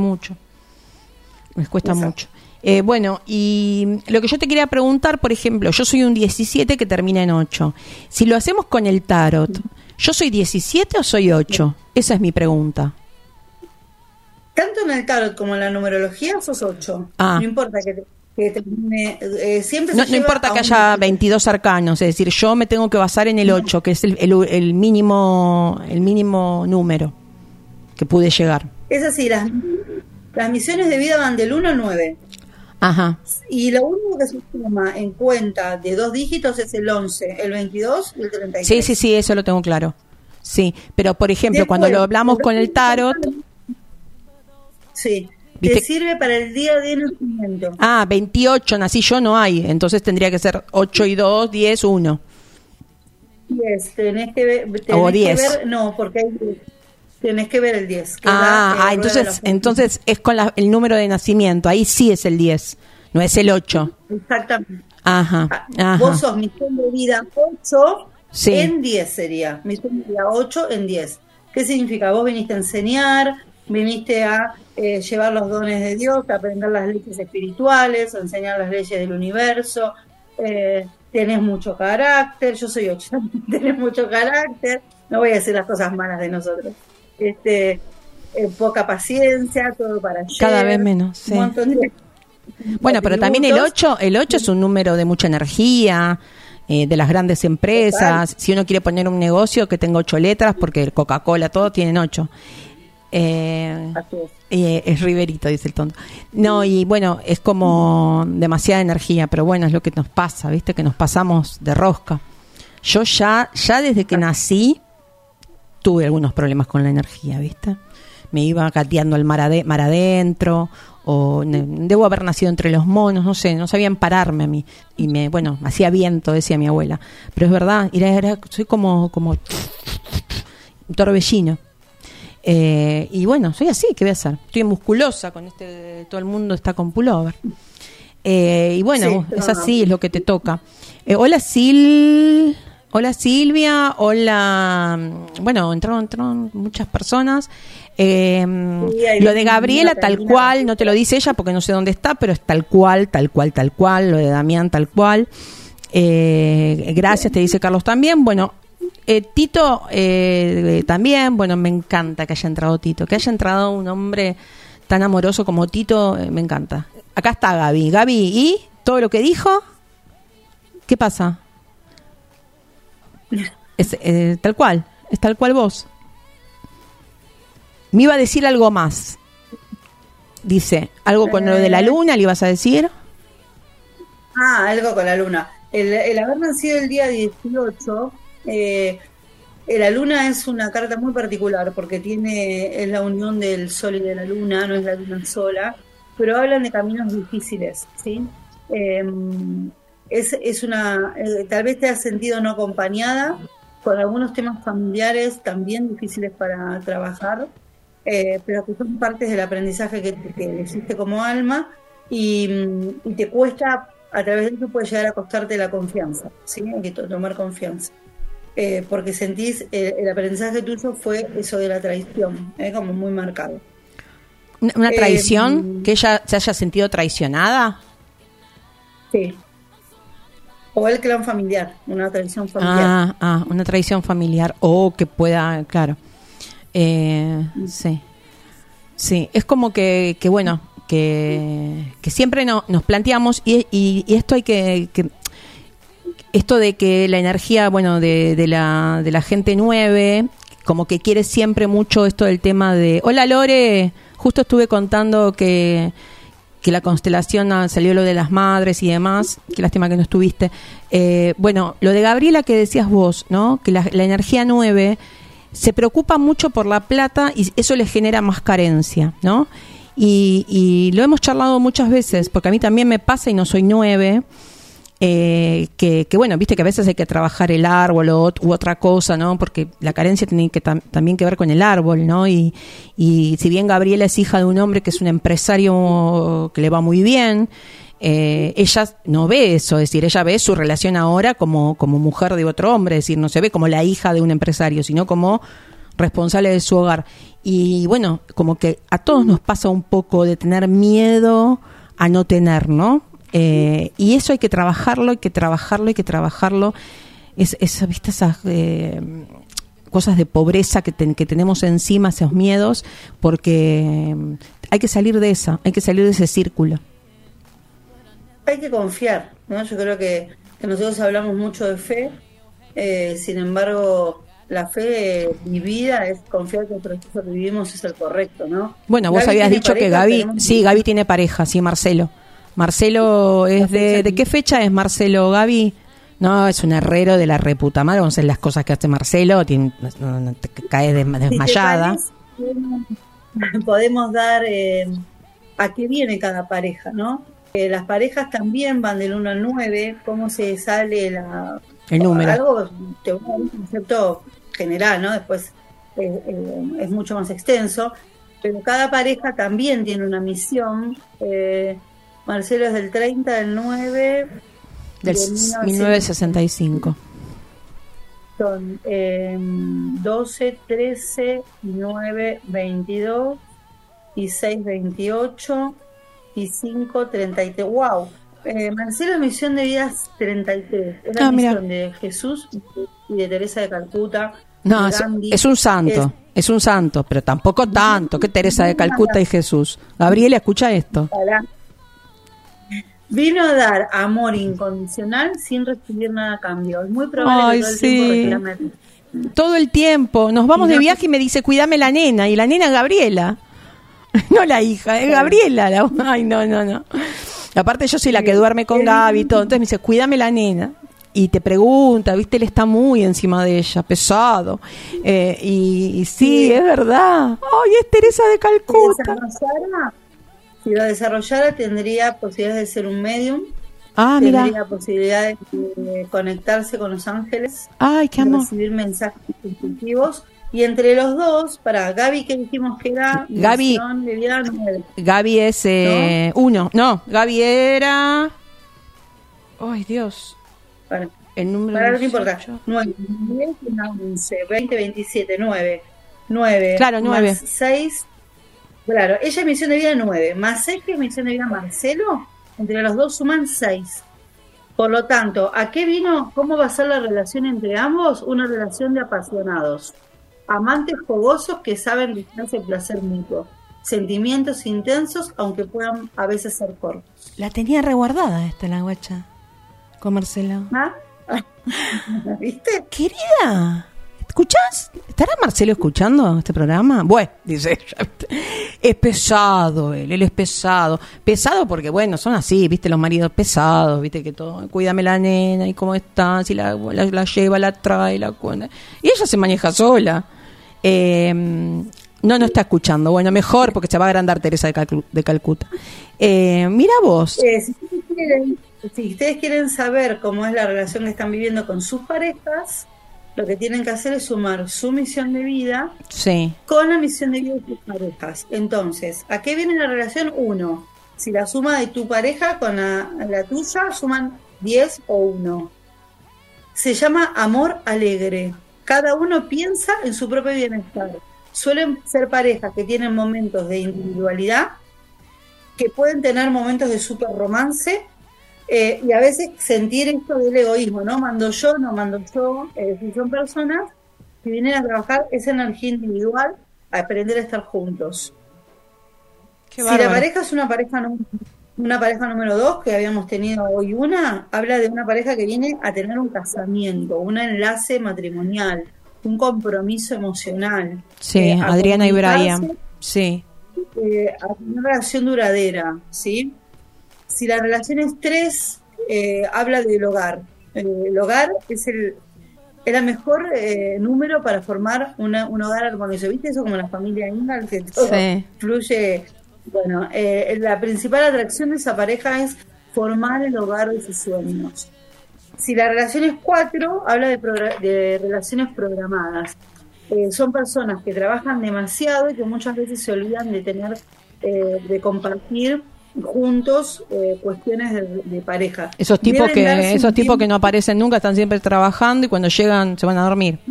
Mucho. Bueno, y lo que yo te quería preguntar, por ejemplo, yo soy un 17 que termina en 8. Si lo hacemos con el tarot, ¿yo soy 17 o soy 8? Esa es mi pregunta. Tanto en el tarot como en la numerología sos 8. No importa que termine, siempre no importa que haya 22 arcanos, es decir, yo me tengo que basar en el 8, que es el mínimo número que pude llegar. Es así, las misiones de vida van del 1 al 9. Ajá. Y lo único que se toma en cuenta de 2 dígitos es el 11, el 22 y el 33. Sí, eso lo tengo claro. Sí, pero por ejemplo, después, cuando lo hablamos con el tarot... Sí, te sirve para el día de nacimiento. 28, nací yo, no hay. Entonces tendría que ser 8 y 2, 10, 1. 10, tenés que ver... O 10. No, porque hay 10. Tenés que ver el 10. Entonces es con el número de nacimiento. Ahí sí es el 10, no es el 8. Exactamente. Ajá. Vos sos misión de vida 8 sí. En 10 sería. Misión de vida 8 en 10. ¿Qué significa? Vos viniste a enseñar, viniste a llevar los dones de Dios, a aprender las leyes espirituales, a enseñar las leyes del universo. Tenés mucho carácter. Yo soy 8. Tenés mucho carácter. No voy a decir las cosas malas de nosotros. Poca paciencia, todo para ayer, cada vez menos, sí. Un montón de bueno, pero también el 8 es un número de mucha energía, de las grandes empresas. Si uno quiere poner un negocio que tenga 8 letras, porque Coca-Cola, todo tienen 8. Es Riverito, dice el tonto. No, y bueno, es como demasiada energía, pero bueno, es lo que nos pasa, ¿viste? Que nos pasamos de rosca. Yo ya desde que nací tuve algunos problemas con la energía, ¿viste? Me iba gateando el mar adentro, o debo haber nacido entre los monos, no sé, no sabían pararme a mí. Y me hacía viento, decía mi abuela. Pero es verdad, soy como un torbellino. Y bueno, soy así, ¿qué voy a hacer? Estoy musculosa con todo el mundo está con pullover. Y bueno, sí, es así, es lo que te toca. Hola Silvia, hola. Bueno, entraron muchas personas. Lo de Gabriela tal cual, no te lo dice ella porque no sé dónde está, pero es tal cual. Lo de Damián tal cual. Gracias, te dice Carlos también. Bueno, Tito también. Bueno, me encanta que haya entrado Tito, que haya entrado un hombre tan amoroso como Tito, me encanta. Acá está Gaby, ¿y todo lo que dijo? ¿Qué pasa? Es tal cual vos. Me iba a decir algo más. Dice, algo con lo de la luna, ¿le ibas a decir? Algo con la luna. El haber nacido el día 18 La luna es una carta muy particular porque es la unión del sol y de la luna, no es la luna sola, pero hablan de caminos difíciles, ¿sí? Tal vez te has sentido no acompañada, con algunos temas familiares también difíciles para trabajar, pero que son partes del aprendizaje que hiciste como alma y te cuesta, a través de eso puede llegar a costarte la confianza, ¿sí? Hay que tomar confianza. Porque sentís, el aprendizaje tuyo fue eso de la traición, como muy marcado. ¿Una traición? ¿Que ella se haya sentido traicionada? Sí. O el clan familiar, una traición familiar. Una traición familiar, o que pueda, claro. Sí. Sí, es como que bueno, que siempre nos planteamos, y esto hay que esto de que la energía, bueno, de la gente 9, como que quiere siempre mucho esto del tema de... Hola Lore, justo estuve contando que la constelación salió lo de las madres y demás, qué lástima que no estuviste. Bueno, lo de Gabriela que decías vos, ¿no? Que la energía 9 se preocupa mucho por la plata y eso le genera más carencia, ¿no? Y lo hemos charlado muchas veces, porque a mí también me pasa y no soy 9... que bueno, viste que a veces hay que trabajar el árbol u otra cosa, ¿no? Porque la carencia tiene que también que ver con el árbol, ¿no? Y si bien Gabriela es hija de un hombre que es un empresario que le va muy bien, ella no ve eso, es decir, ella ve su relación ahora como mujer de otro hombre, es decir, no se ve como la hija de un empresario, sino como responsable de su hogar. Y bueno, como que a todos nos pasa un poco de tener miedo a no tener, ¿no? Y eso hay que trabajarlo. ¿Viste esas cosas de pobreza que tenemos encima, esos miedos? Porque hay que salir de ese círculo. Hay que confiar, ¿no? Yo creo que nosotros hablamos mucho de fe, sin embargo, la fe vivida es confiar que el proceso que vivimos es el correcto, ¿no? Bueno, vos habías dicho que Gaby tiene pareja, sí, Marcelo es ¿de qué fecha es Marcelo, Gaby? No, es un herrero de la reputa madre, vamos a hacer las cosas que hace Marcelo, te caes desmayada. Si podemos dar a qué viene cada pareja, ¿no? Las parejas también van del 1 al 9, cómo se sale el número. Algo, un concepto general, ¿no? Después es mucho más extenso, pero cada pareja también tiene una misión. Marcelo es del 30 del 9 del 1965. Son 12, 13, 9, 22 y 6, 28 y 5, 33. ¡Wow! Marcelo, misión de vida es 33. Es la misión de Jesús y de Teresa de Calcuta. No, es un santo. Es un santo, pero tampoco tanto que Teresa de Calcuta y Jesús. Gabriela, escucha esto. Vino a dar amor incondicional sin recibir nada a cambio. Es muy probable que todo el tiempo reclame. Todo el tiempo. Nos vamos de viaje y me dice, cuídame la nena. Y la nena es Gabriela. No la hija, es Gabriela. Ay, no. Aparte yo soy la que duerme con Gaby y todo. Entonces me dice, cuídame la nena. Y te pregunta, viste, él está muy encima de ella, pesado. Y sí, es verdad. Ay, es Teresa de Calcuta. Si lo desarrollara, tendría posibilidades de ser un medium. Tendría posibilidades de conectarse con los ángeles. Ay, qué amor. Recibir mensajes intuitivos. Y entre los dos, para Gaby, que dijimos que era Gaby de vida 9. Gaby es 1. No, Gaby era... Ay, Dios. El número para no importa. 9, 11, 20, 27, 9. 9. Claro, 9. Más 6. Claro, ella es misión de vida 9, más 6 que es misión de vida Marcelo, entre los dos suman 6. Por lo tanto, ¿a qué vino? ¿Cómo va a ser la relación entre ambos? Una relación de apasionados, amantes fogosos que saben distancia y placer mutuo, sentimientos intensos, aunque puedan a veces ser cortos. La tenía reguardada la guacha, con Marcelo. ¿Ah? ¿Viste? Querida, ¿Escuchás? ¿Estará Marcelo escuchando este programa? Bueno, dice ella. Es pesado él es pesado. Pesado porque, bueno, son así, viste, los maridos pesados, viste, que todo, cuídame la nena y cómo está, si la lleva, la trae, la cuenta. Y ella se maneja sola. No está escuchando. Bueno, mejor porque se va a agrandar Teresa de Calcuta. Mira vos. Si ustedes quieren saber cómo es la relación que están viviendo con sus parejas, lo que tienen que hacer es sumar su misión de vida con la misión de vida de sus parejas. Entonces, ¿a qué viene la relación? 1. Si la suma de tu pareja con la tuya, suman 10 o 1. Se llama amor alegre. Cada uno piensa en su propio bienestar. Suelen ser parejas que tienen momentos de individualidad, que pueden tener momentos de súper romance, y a veces sentir esto del egoísmo, ¿no? Mando yo, no mando yo. Si son personas que vienen a trabajar esa energía individual, a aprender a estar juntos. Si la pareja es una pareja número 2, que habíamos tenido hoy habla de una pareja que viene a tener un casamiento, un enlace matrimonial, un compromiso emocional. Sí, Adriana y Brian. Sí. A una relación duradera, ¿sí? Si la relación es 3, habla del hogar. El hogar es el mejor número para formar un hogar armonioso. ¿Viste eso como la familia Ingalls, que todo fluye? Bueno, la principal atracción de esa pareja es formar el hogar de sus sueños. Si la relación es 4, habla de relaciones programadas. Son personas que trabajan demasiado y que muchas veces se olvidan de tener, de compartir juntos cuestiones de pareja. Esos tipos que no aparecen nunca, están siempre trabajando y cuando llegan se van a dormir.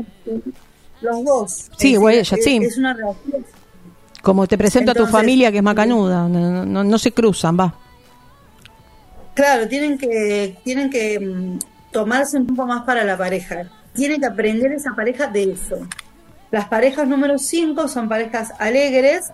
Los dos. Sí, güey, ya sí. Es una relación. Como te presento a tu familia, que es macanuda, no se cruzan, va. Claro, tienen que tomarse un tiempo más para la pareja. Tienen que aprender esa pareja de eso. Las parejas número 5 son parejas alegres,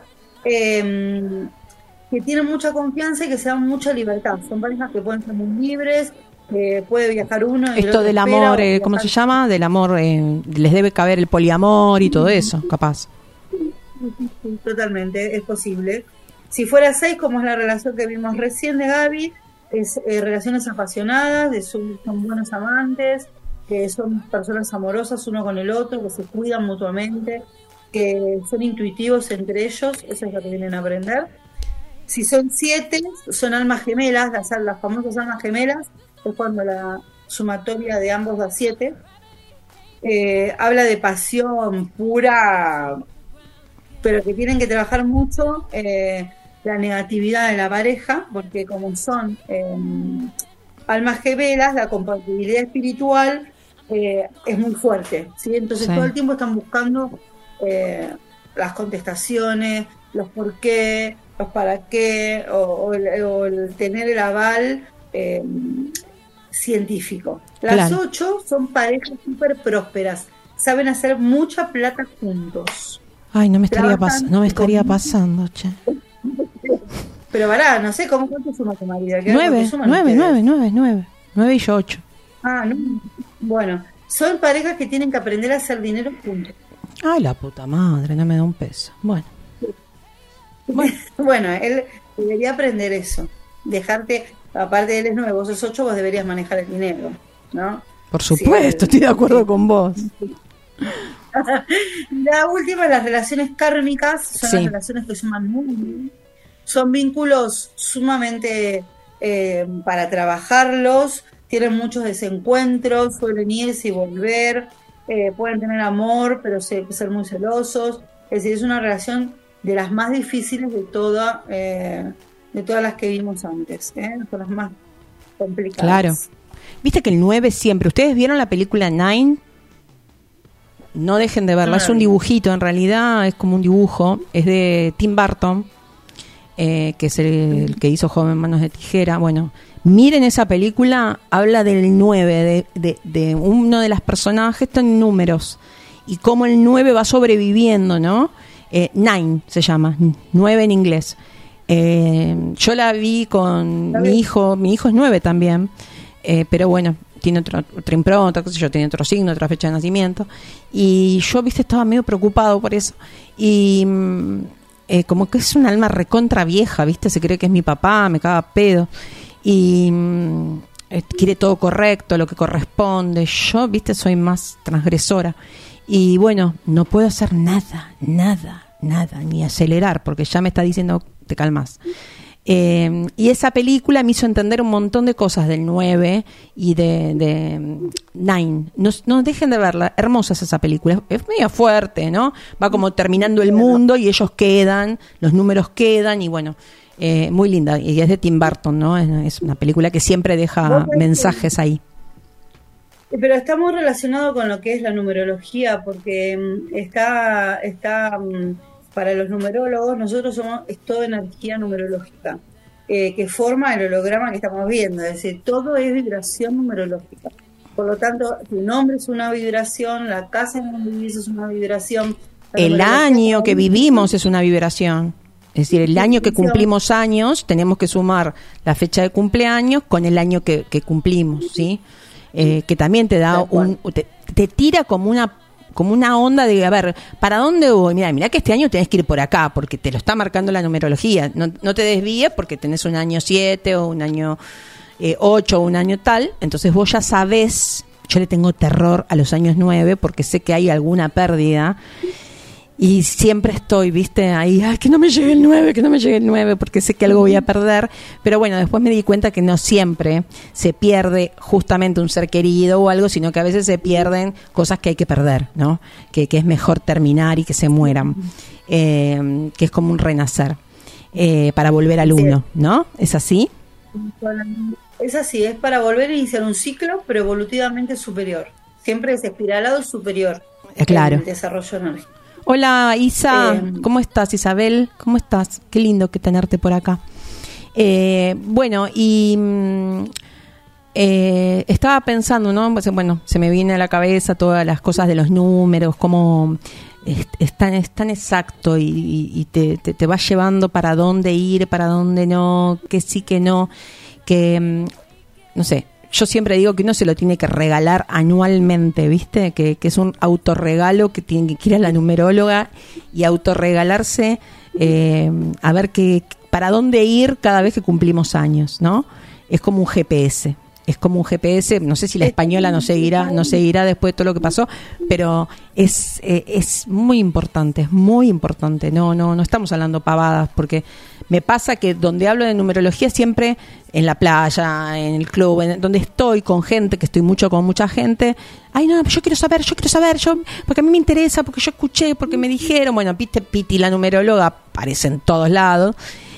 que tienen mucha confianza y que se dan mucha libertad. Son parejas que pueden ser muy libres, puede viajar uno. Y esto del amor, ¿cómo se llama? Del amor, les debe caber el poliamor y todo eso, capaz. Sí, totalmente, es posible. Si fuera 6, como es la relación que vimos recién de Gaby, es relaciones apasionadas, son buenos amantes, que son personas amorosas uno con el otro, que se cuidan mutuamente, que son intuitivos entre ellos. Eso es lo que vienen a aprender. Si son 7, son almas gemelas, las famosas almas gemelas, es cuando la sumatoria de ambos da 7. Habla de pasión pura, pero que tienen que trabajar mucho la negatividad de la pareja, porque como son almas gemelas, la compatibilidad espiritual es muy fuerte, ¿sí? Entonces todo el tiempo están buscando las contestaciones, los por qué, los para qué, o el tener el aval científico. Las 8 son parejas súper prósperas, saben hacer mucha plata juntos. Ay, no me estaría pasando, che. Pero no sé, ¿cuánto suma tu marido? 9 y yo 8. No. Bueno, son parejas que tienen que aprender a hacer dinero juntos. Ay, la puta madre, no me da un peso. Bueno, él debería aprender eso. Dejarte, aparte él es 9, vos sos 8, vos deberías manejar el dinero, ¿no? Por supuesto, estoy de acuerdo con vos. La última, las relaciones kármicas, son las relaciones que suman muy bien. Son vínculos sumamente para trabajarlos, tienen muchos desencuentros, suelen irse y volver, pueden tener amor, pero ser muy celosos. Es decir, es una relación de las más difíciles de todas las que vimos antes, son las más complicadas. Claro. Viste que el 9 siempre, ¿ustedes vieron la película 9? No dejen de verla, es un dibujito, en realidad es como un dibujo, es de Tim Burton, que es el que hizo Joven Manos de Tijera. Bueno, miren esa película, habla del 9, de uno de los personajes, está en números, y cómo el 9 va sobreviviendo, ¿no? 9 se llama, 9 en inglés. Yo la vi con mi hijo es 9 también. Pero bueno, tiene otra impronta, qué sé yo, tiene otro signo, otra fecha de nacimiento. Y yo, viste, estaba medio preocupado por eso. Y como que es un alma recontra vieja, viste, se cree que es mi papá, me caga pedo. Y quiere todo correcto, lo que corresponde. Yo, viste, soy más transgresora. Y bueno, no puedo hacer nada, ni acelerar, porque ya me está diciendo, te calmas. Y esa película me hizo entender un montón de cosas del 9 y de Nine. No dejen de verla, hermosa es esa película. Es medio fuerte, ¿no? Va como terminando el mundo y ellos quedan, los números quedan y bueno, muy linda. Y es de Tim Burton, ¿no? Es una película que siempre deja mensajes ahí. Pero está muy relacionado con lo que es la numerología, porque está para los numerólogos, nosotros es toda energía numerológica, que forma el holograma que estamos viendo, es decir, todo es vibración numerológica. Por lo tanto, tu nombre es una vibración, la casa en donde vivís es una vibración. El año que vivimos es una vibración. Es decir, el año que cumplimos años, tenemos que sumar la fecha de cumpleaños con el año que cumplimos, ¿sí? Que también te da te tira como una onda de, a ver, ¿para dónde voy? Mira que este año tenés que ir por acá, porque te lo está marcando la numerología. No te desvíes porque tenés un año 7 o un año 8 o un año tal. Entonces vos ya sabés, yo le tengo terror a los años 9 porque sé que hay alguna pérdida. Y siempre estoy, viste, ahí, que no me llegue el 9, porque sé que algo voy a perder. Pero bueno, después me di cuenta que no siempre se pierde justamente un ser querido o algo, sino que a veces se pierden cosas que hay que perder, ¿no? Que es mejor terminar y que se mueran. Que es como un renacer, para volver al uno, ¿no? ¿Es así? Es así, es para volver a iniciar un ciclo, pero evolutivamente superior. Siempre es espiralado superior. Claro. El desarrollo energético. Hola Isa, ¿cómo estás? Isabel, ¿cómo estás? Qué lindo que tenerte por acá. Bueno, y estaba pensando, ¿no? Bueno, se me viene a la cabeza todas las cosas de los números, cómo es tan exacto y te va llevando para dónde ir, para dónde no, que sí, que no, que no sé. Yo siempre digo que uno se lo tiene que regalar anualmente, ¿viste? Que es un autorregalo que tiene que ir a la numeróloga y autorregalarse a ver para dónde ir cada vez que cumplimos años, ¿no? Es como un GPS. Es como un GPS, no sé si la española no seguirá después de todo lo que pasó, pero es muy importante, es muy importante. No estamos hablando pavadas, porque me pasa que donde hablo de numerología siempre en la playa, en el club, donde estoy con gente, que estoy mucho con mucha gente, yo quiero saber, porque a mí me interesa, porque yo escuché, porque me dijeron, bueno, viste, Piti, la numeróloga, aparece en todos lados.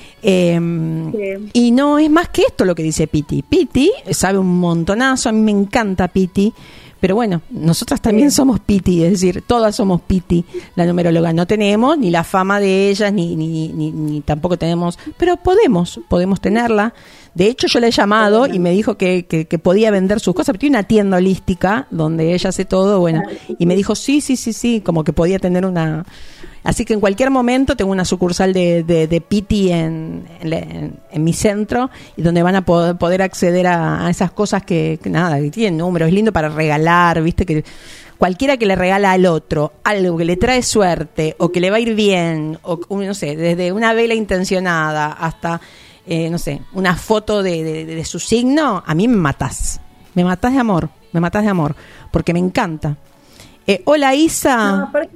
Sí. Y no es más que esto lo que dice Piti. Piti sabe un montonazo, a mí me encanta Piti, pero bueno, nosotras también somos Piti, es decir, todas somos Piti. La numeróloga no tenemos ni la fama de ellas, ni tampoco tenemos, pero podemos tenerla. De hecho, yo la he llamado y me dijo que podía vender sus cosas, pero tiene una tienda holística donde ella hace todo, bueno, y me dijo sí, como que podía tener una. Así que en cualquier momento tengo una sucursal de Piti en mi centro, y donde van a poder acceder a esas cosas que tienen números. Es lindo para regalar, viste, que cualquiera que le regala al otro algo que le trae suerte o que le va a ir bien, o no sé, desde una vela intencionada hasta no sé, una foto de su signo, a mí me matás de amor, porque me encanta. Hola Isa. No, aparte,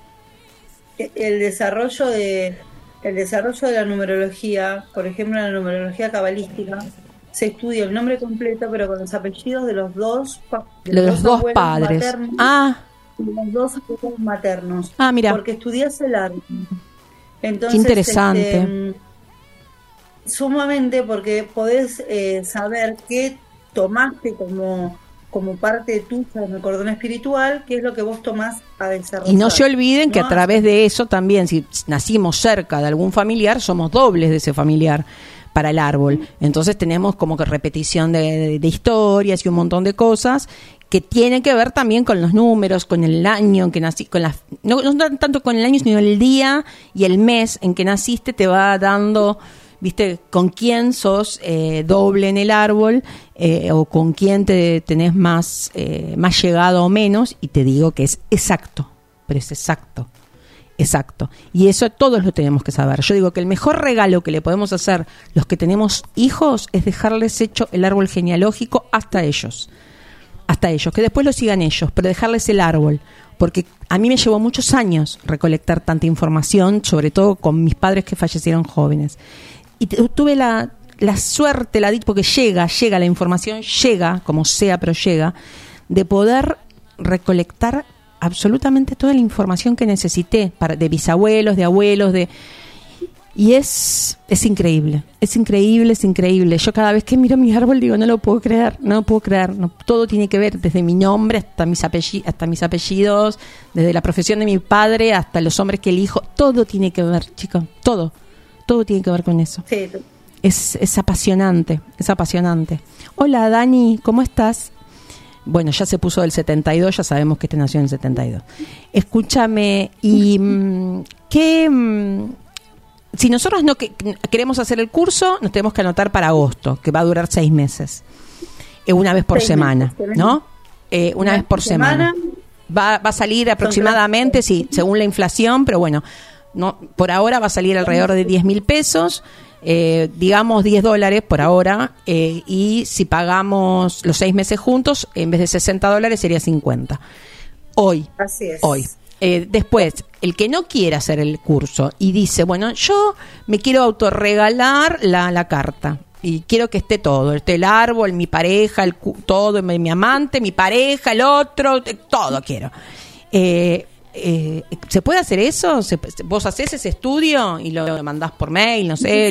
el desarrollo de la numerología, por ejemplo, la numerología cabalística, se estudia el nombre completo, pero con los apellidos de los dos padres maternos, los dos abuelos maternos. Mira, porque estudias el árbol. Entonces, qué interesante. Sumamente, porque podés saber qué tomaste como parte tuya en el cordón espiritual, qué es lo que vos tomás a desarrollar. Y no se olviden que a través de eso también, si nacimos cerca de algún familiar, somos dobles de ese familiar para el árbol. Entonces tenemos como que repetición de historias y un montón de cosas que tienen que ver también con los números, con el año en que nací, no tanto con el año, sino el día y el mes en que naciste te va dando. viste, con quién sos doble en el árbol, o con quién te tenés más llegado o menos, y te digo que es exacto, pero es exacto. Exacto. Y eso todos lo tenemos que saber. Yo digo que el mejor regalo que le podemos hacer los que tenemos hijos es dejarles hecho el árbol genealógico hasta ellos, que después lo sigan ellos, pero dejarles el árbol, porque a mí me llevó muchos años recolectar tanta información, sobre todo con mis padres que fallecieron jóvenes. Y tuve la suerte, porque llega la información, llega, como sea, pero llega, de poder recolectar absolutamente toda la información que necesité de bisabuelos, de abuelos, y es increíble, es increíble. Yo cada vez que miro mi árbol digo, no lo puedo creer, todo tiene que ver, desde mi nombre hasta mis apellidos, desde la profesión de mi padre hasta los hombres que elijo, todo tiene que ver, chicos, todo tiene que ver con eso. Sí. Es apasionante. Hola Dani, ¿cómo estás? Bueno, ya se puso del 72, ya sabemos que este nació en el 72. Escúchame, y si nosotros no queremos hacer el curso, nos tenemos que anotar para agosto, que va a durar 6 meses. Una vez por semana, ¿no? Una vez por semana. Va a salir aproximadamente, sí, según la inflación, pero bueno, no, por ahora va a salir alrededor de 10.000 pesos. Digamos $10 por ahora, y si pagamos los 6 meses juntos, en vez de $60 sería 50. Hoy. Así es. Hoy. Después, el que no quiera hacer el curso y dice, bueno, yo me quiero autorregalar la carta y quiero que esté todo, esté el árbol, mi pareja, todo, mi amante, mi pareja, el otro, todo quiero. ¿Se puede hacer eso? ¿Vos hacés ese estudio y lo mandás por mail, no sé?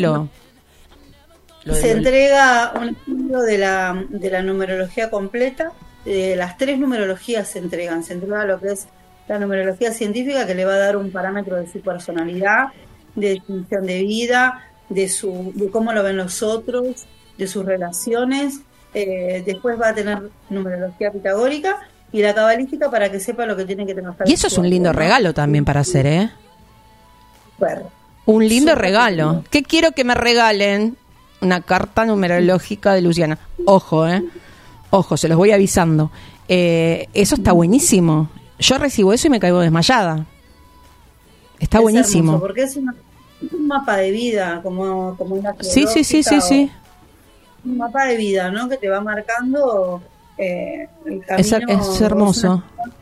Se entrega un estudio de la numerología completa. Las 3 numerologías se entrega lo que es la numerología científica, que le va a dar un parámetro de su personalidad, de definición de vida, de cómo lo ven los otros, de sus relaciones. Después va a tener numerología pitagórica y la cabalística, para que sepa lo que tiene que trabajar. Y eso es un lindo regalo también para hacer, ¿eh? Bueno, un lindo regalo. ¿Qué quiero que me regalen? Una carta numerológica de Luciana. Ojo, Ojo, se los voy avisando. Eso está buenísimo. Yo recibo eso y me caigo desmayada. Está buenísimo. Hermoso, porque es un mapa de vida, como una sí. Un mapa de vida, ¿no? Que te va marcando el camino. Es hermoso.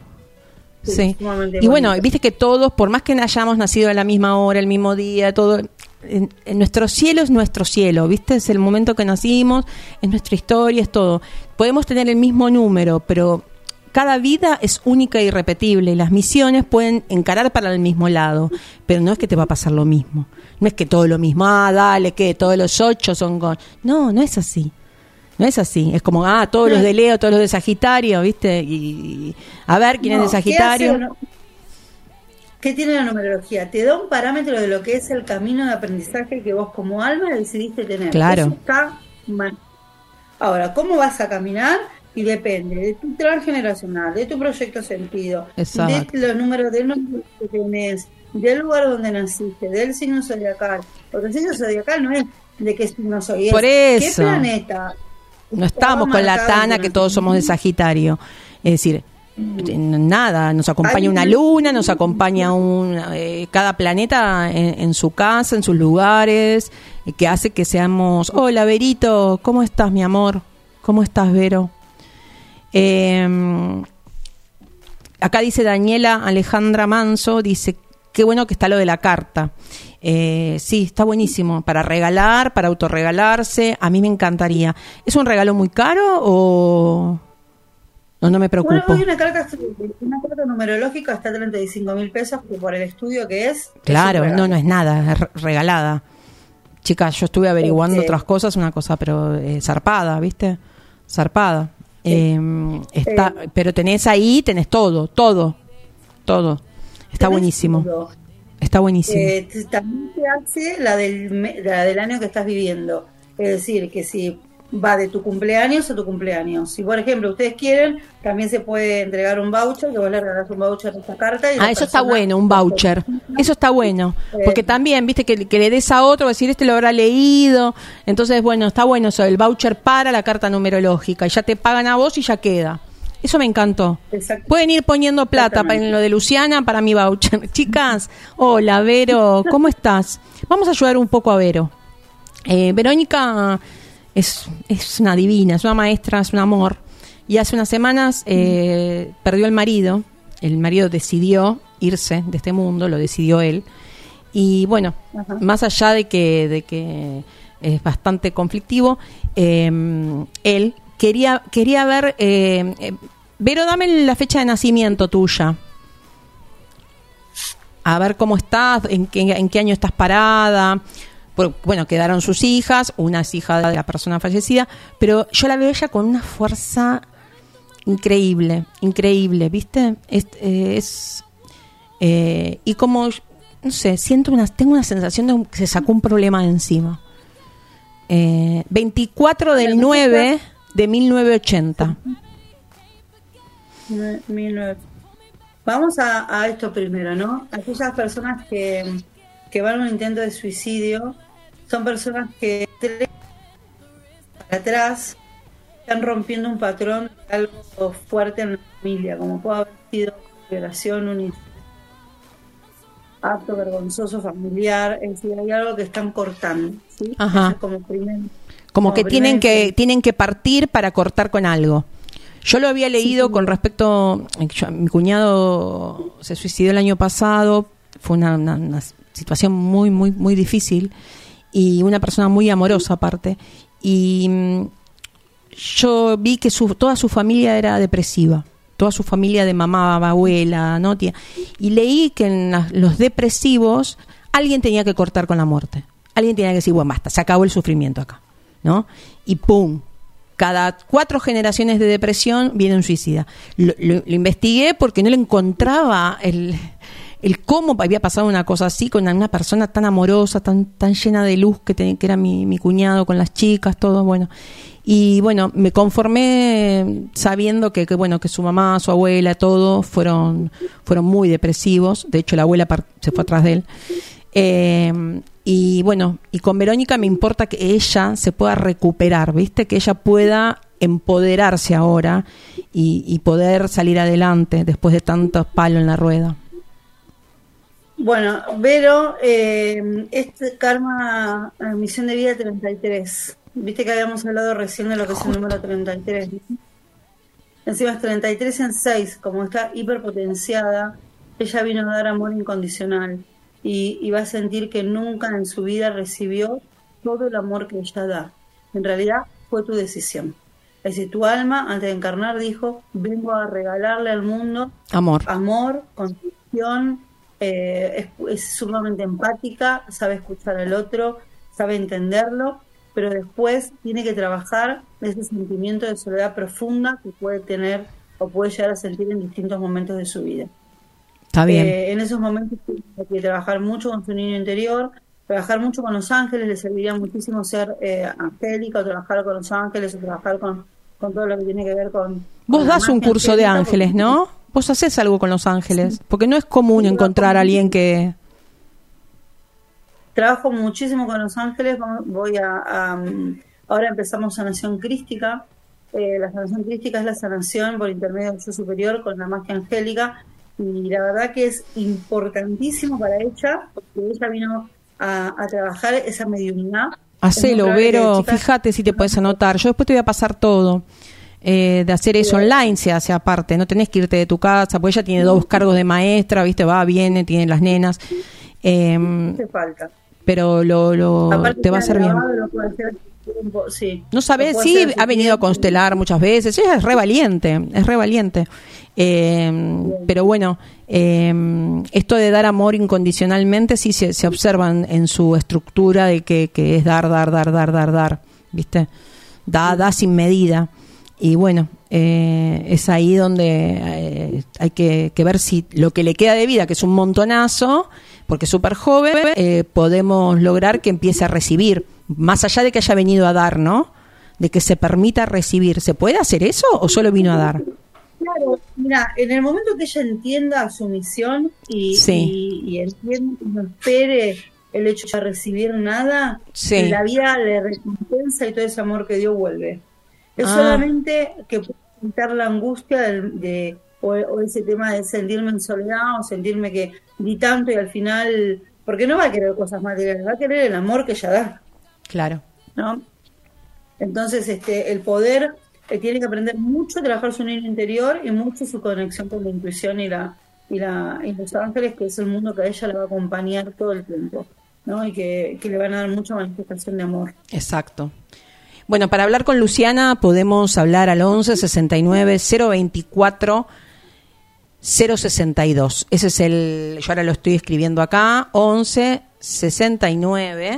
Sí. Y bueno, viste que todos, por más que hayamos nacido a la misma hora, el mismo día, todo, en nuestro cielo es nuestro cielo, viste, es el momento que nacimos, es nuestra historia, es todo. Podemos tener el mismo número, pero cada vida es única e irrepetible, y las misiones pueden encarar para el mismo lado, pero no es que te va a pasar lo mismo, no es que todo lo mismo, dale, que todos los 8 son no es así. No es así, es como, todos los de Leo, todos los de Sagitario, ¿viste? Y a ver, ¿quién es de Sagitario? ¿Qué tiene la numerología? Te da un parámetro de lo que es el camino de aprendizaje que vos como alma decidiste tener. Claro. Eso está mal. Ahora, ¿cómo vas a caminar? Y depende de tu transgeneracional, de tu proyecto sentido, exacto, de los números que tenés, del lugar donde naciste, del signo zodiacal. Porque el signo zodiacal no es de qué signo soy, por es eso. qué planeta. No estamos con la tana que todos somos de Sagitario. Es decir, nada, nos acompaña una luna, nos acompaña cada planeta en su casa, en sus lugares, que hace que seamos... Hola, Verito, ¿cómo estás, mi amor? ¿Cómo estás, Vero? Acá dice Daniela Alejandra Manso, dice, qué bueno que está lo de la carta. Sí, está buenísimo, para regalar, para autorregalarse, a mí me encantaría. ¿Es un regalo muy caro o no me preocupo? Bueno, hoy una carta numerológica está a 35.000 pesos, que por el estudio que es... Claro, no es nada, es regalada. Chicas, yo estuve averiguando otras cosas, una cosa, pero zarpada, ¿viste? Zarpada. Pero tenés todo. Está buenísimo. Está buenísimo. También te hace la del año que estás viviendo. Es decir, que si va de tu cumpleaños a tu cumpleaños. Si, por ejemplo, ustedes quieren, también se puede entregar un voucher, que vos le regalás un voucher a esta carta. Y eso está bueno, un voucher. Eso está bueno. Porque también, viste, que le des a otro, decir, este lo habrá leído. Entonces, bueno, está bueno eso, el voucher para la carta numerológica. Y ya te pagan a vos y ya queda. Eso me encantó. Pueden ir poniendo plata en lo de Luciana para mi voucher. Chicas, hola, Vero, ¿cómo estás? Vamos a ayudar un poco a Vero. Verónica es una divina, es una maestra, es un amor. Y hace unas semanas perdió el marido. El marido decidió irse de este mundo, lo decidió él. Y bueno, más allá de que es bastante conflictivo, él quería ver... Vero, dame la fecha de nacimiento tuya. A ver cómo estás, en qué año estás parada. Bueno, quedaron sus hijas, una es hija de la persona fallecida, pero yo la veo ella con una fuerza increíble, ¿viste? Y como, no sé, tengo una sensación de que se sacó un problema de encima. 24 del 9 de 1980. Vamos a esto primero, ¿no? Aquellas personas que van a un intento de suicidio son personas que para atrás están rompiendo un patrón de algo fuerte en la familia, como puede haber sido violación, un acto vergonzoso familiar, es decir, hay algo que están cortando, ¿sí? Ajá. Como que tienen que partir para cortar con algo. Yo lo había leído con respecto, mi cuñado se suicidó el año pasado, fue una situación muy, muy, muy difícil y una persona muy amorosa aparte, y yo vi que toda su familia era depresiva, toda su familia de mamá, abuela, ¿no? Tía, y leí que en los depresivos alguien tenía que cortar con la muerte, alguien tenía que decir, bueno, basta, se acabó el sufrimiento acá, ¿no? Y ¡pum! Cada 4 generaciones de depresión viene un suicida. Lo investigué porque no le encontraba el cómo había pasado una cosa así con una persona tan amorosa, tan llena de luz que era mi cuñado con las chicas, todo bueno. Y bueno, me conformé sabiendo que su mamá, su abuela, todos fueron muy depresivos. De hecho, la abuela se fue atrás de él. Y bueno, y con Verónica me importa que ella se pueda recuperar, ¿viste? Que ella pueda empoderarse ahora y poder salir adelante después de tantos palos en la rueda. Bueno, Vero, este karma, misión de vida 33. Viste que habíamos hablado recién de lo que es el número 33. Encima es 33 en 6, como está hiperpotenciada, ella vino a dar amor incondicional. Y va a sentir que nunca en su vida recibió todo el amor que ella da. En realidad fue tu decisión. Es decir, tu alma antes de encarnar dijo, vengo a regalarle al mundo amor, comprensión, es sumamente empática, sabe escuchar al otro, sabe entenderlo, pero después tiene que trabajar ese sentimiento de soledad profunda que puede tener o puede llegar a sentir en distintos momentos de su vida. Está bien. En esos momentos tiene que trabajar mucho con su niño interior, trabajar mucho con los ángeles, le serviría muchísimo ser angélica, o trabajar con los ángeles, o trabajar con todo lo que tiene que ver con... Vos das un curso de ángeles, ¿no? Vos haces algo con los ángeles, sí. Porque no es común encontrar a alguien que... Trabajo muchísimo con los ángeles, ahora empezamos sanación crística. La sanación crística es la sanación por intermedio del yo superior con la magia angélica. Y la verdad que es importantísimo para ella, porque ella vino a trabajar esa mediunidad. Hacelo, Vero, fíjate si te puedes anotar. Yo después te voy a pasar todo. De hacer eso online se hace aparte. No tenés que irte de tu casa, porque ella tiene 2 cargos de maestra, ¿viste? Va, viene, tiene las nenas. Hace falta. Pero te va a hacer bien. Sí, no sabés, sí, ha venido a constelar muchas veces. Ella es re valiente, pero bueno, esto de dar amor incondicionalmente sí se observa en su estructura de que es dar, ¿viste? Da sin medida. Y bueno, es ahí donde hay que ver si lo que le queda de vida, que es un montonazo, porque es súper joven, podemos lograr que empiece a recibir, más allá de que haya venido a dar, ¿no? de que se permita recibir. ¿Se puede hacer eso o solo vino a dar? Claro, mira, en el momento que ella entienda su misión y entienda y no espere el hecho de recibir nada, la vida le recompensa y todo ese amor que dio vuelve. Es solamente que puede evitar la angustia o ese tema de sentirme en soledad o sentirme que di tanto y al final, porque no va a querer cosas materiales, va a querer el amor que ella da. Claro. ¿No? Entonces, el poder tiene que aprender mucho a trabajar su niño interior y mucho su conexión con la intuición y los ángeles, que es el mundo que a ella le va a acompañar todo el tiempo, ¿no? Y que le van a dar mucha manifestación de amor. Exacto. Bueno, para hablar con Luciana podemos hablar al 11 69 024 062. Ese es yo ahora lo estoy escribiendo acá, 11 69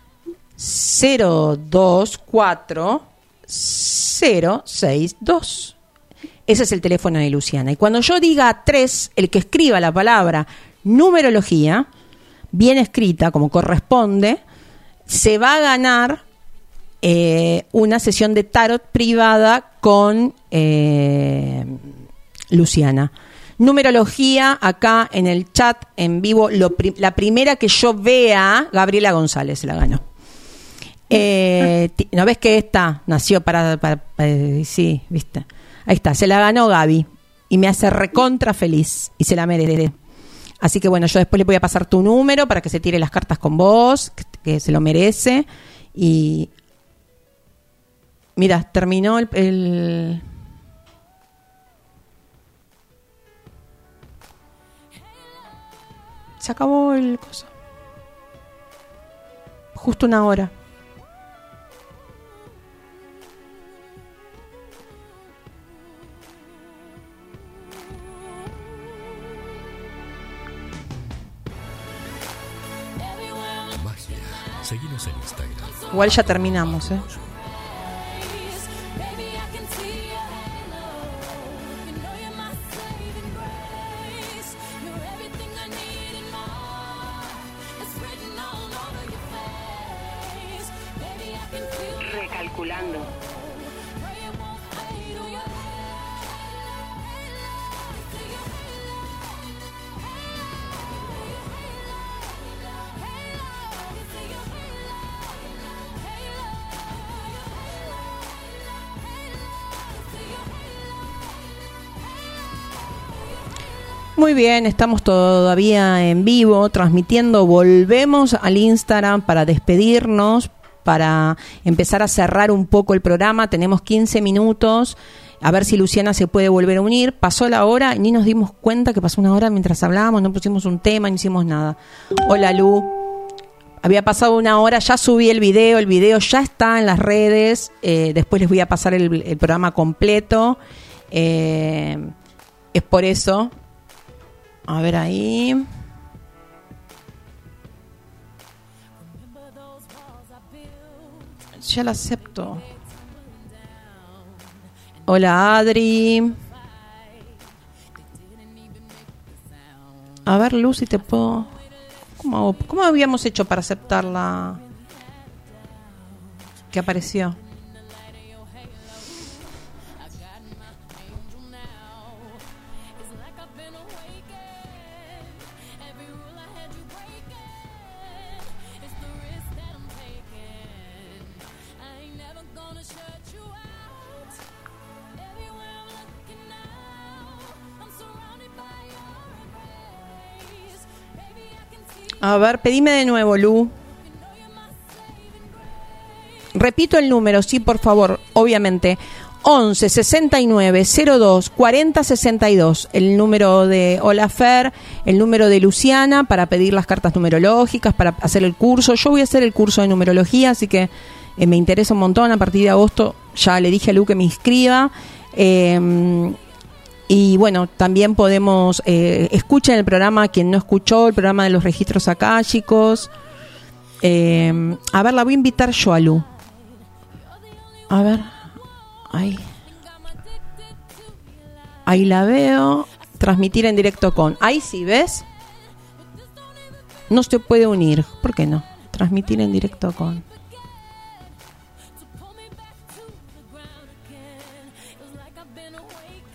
024 062. Ese es el teléfono de Luciana. Y cuando yo diga 3, el que escriba la palabra numerología, bien escrita, como corresponde, se va a ganar una sesión de tarot privada con Luciana. Numerología, acá en el chat, en vivo, la primera que yo vea, Gabriela González se la ganó. ¿No ves que esta nació para sí, viste? Ahí está, se la ganó Gaby y me hace recontra feliz y se la merece. Así que bueno, yo después le voy a pasar tu número para que se tire las cartas con vos, que se lo merece. Y mira, terminó el se acabó el coso. Justo una hora. Seguinos en Instagram. Igual ya terminamos, ¿eh? Recalculando. Muy bien, estamos todavía en vivo, transmitiendo. Volvemos al Instagram para despedirnos, para empezar a cerrar un poco el programa. Tenemos 15 minutos, a ver si Luciana se puede volver a unir. Pasó la hora y ni nos dimos cuenta que pasó una hora mientras hablábamos, no pusimos un tema, no hicimos nada. Hola, Lu. Había pasado una hora, ya subí el video ya está en las redes. Después les voy a pasar el programa completo. Es por eso. A ver ahí. Ya la acepto. Hola, Adri. A ver, Lucy, te puedo... ¿Cómo habíamos hecho para aceptarla? ¿Qué apareció? A ver, pedime de nuevo, Lu. Repito el número, sí, por favor, obviamente. 11 69 02 40 62. El número de Hola Fer, el número de Luciana para pedir las cartas numerológicas, para hacer el curso. Yo voy a hacer el curso de numerología, así que me interesa un montón. A partir de agosto ya le dije a Lu que me inscriba. Y bueno, también podemos, escuchen el programa, quien no escuchó, el programa de los registros akáshicos. A ver, la voy a invitar yo a Lu. A ver, ahí la veo. Transmitir en directo con. Ahí sí, ¿ves? No se puede unir. ¿Por qué no? Transmitir en directo con.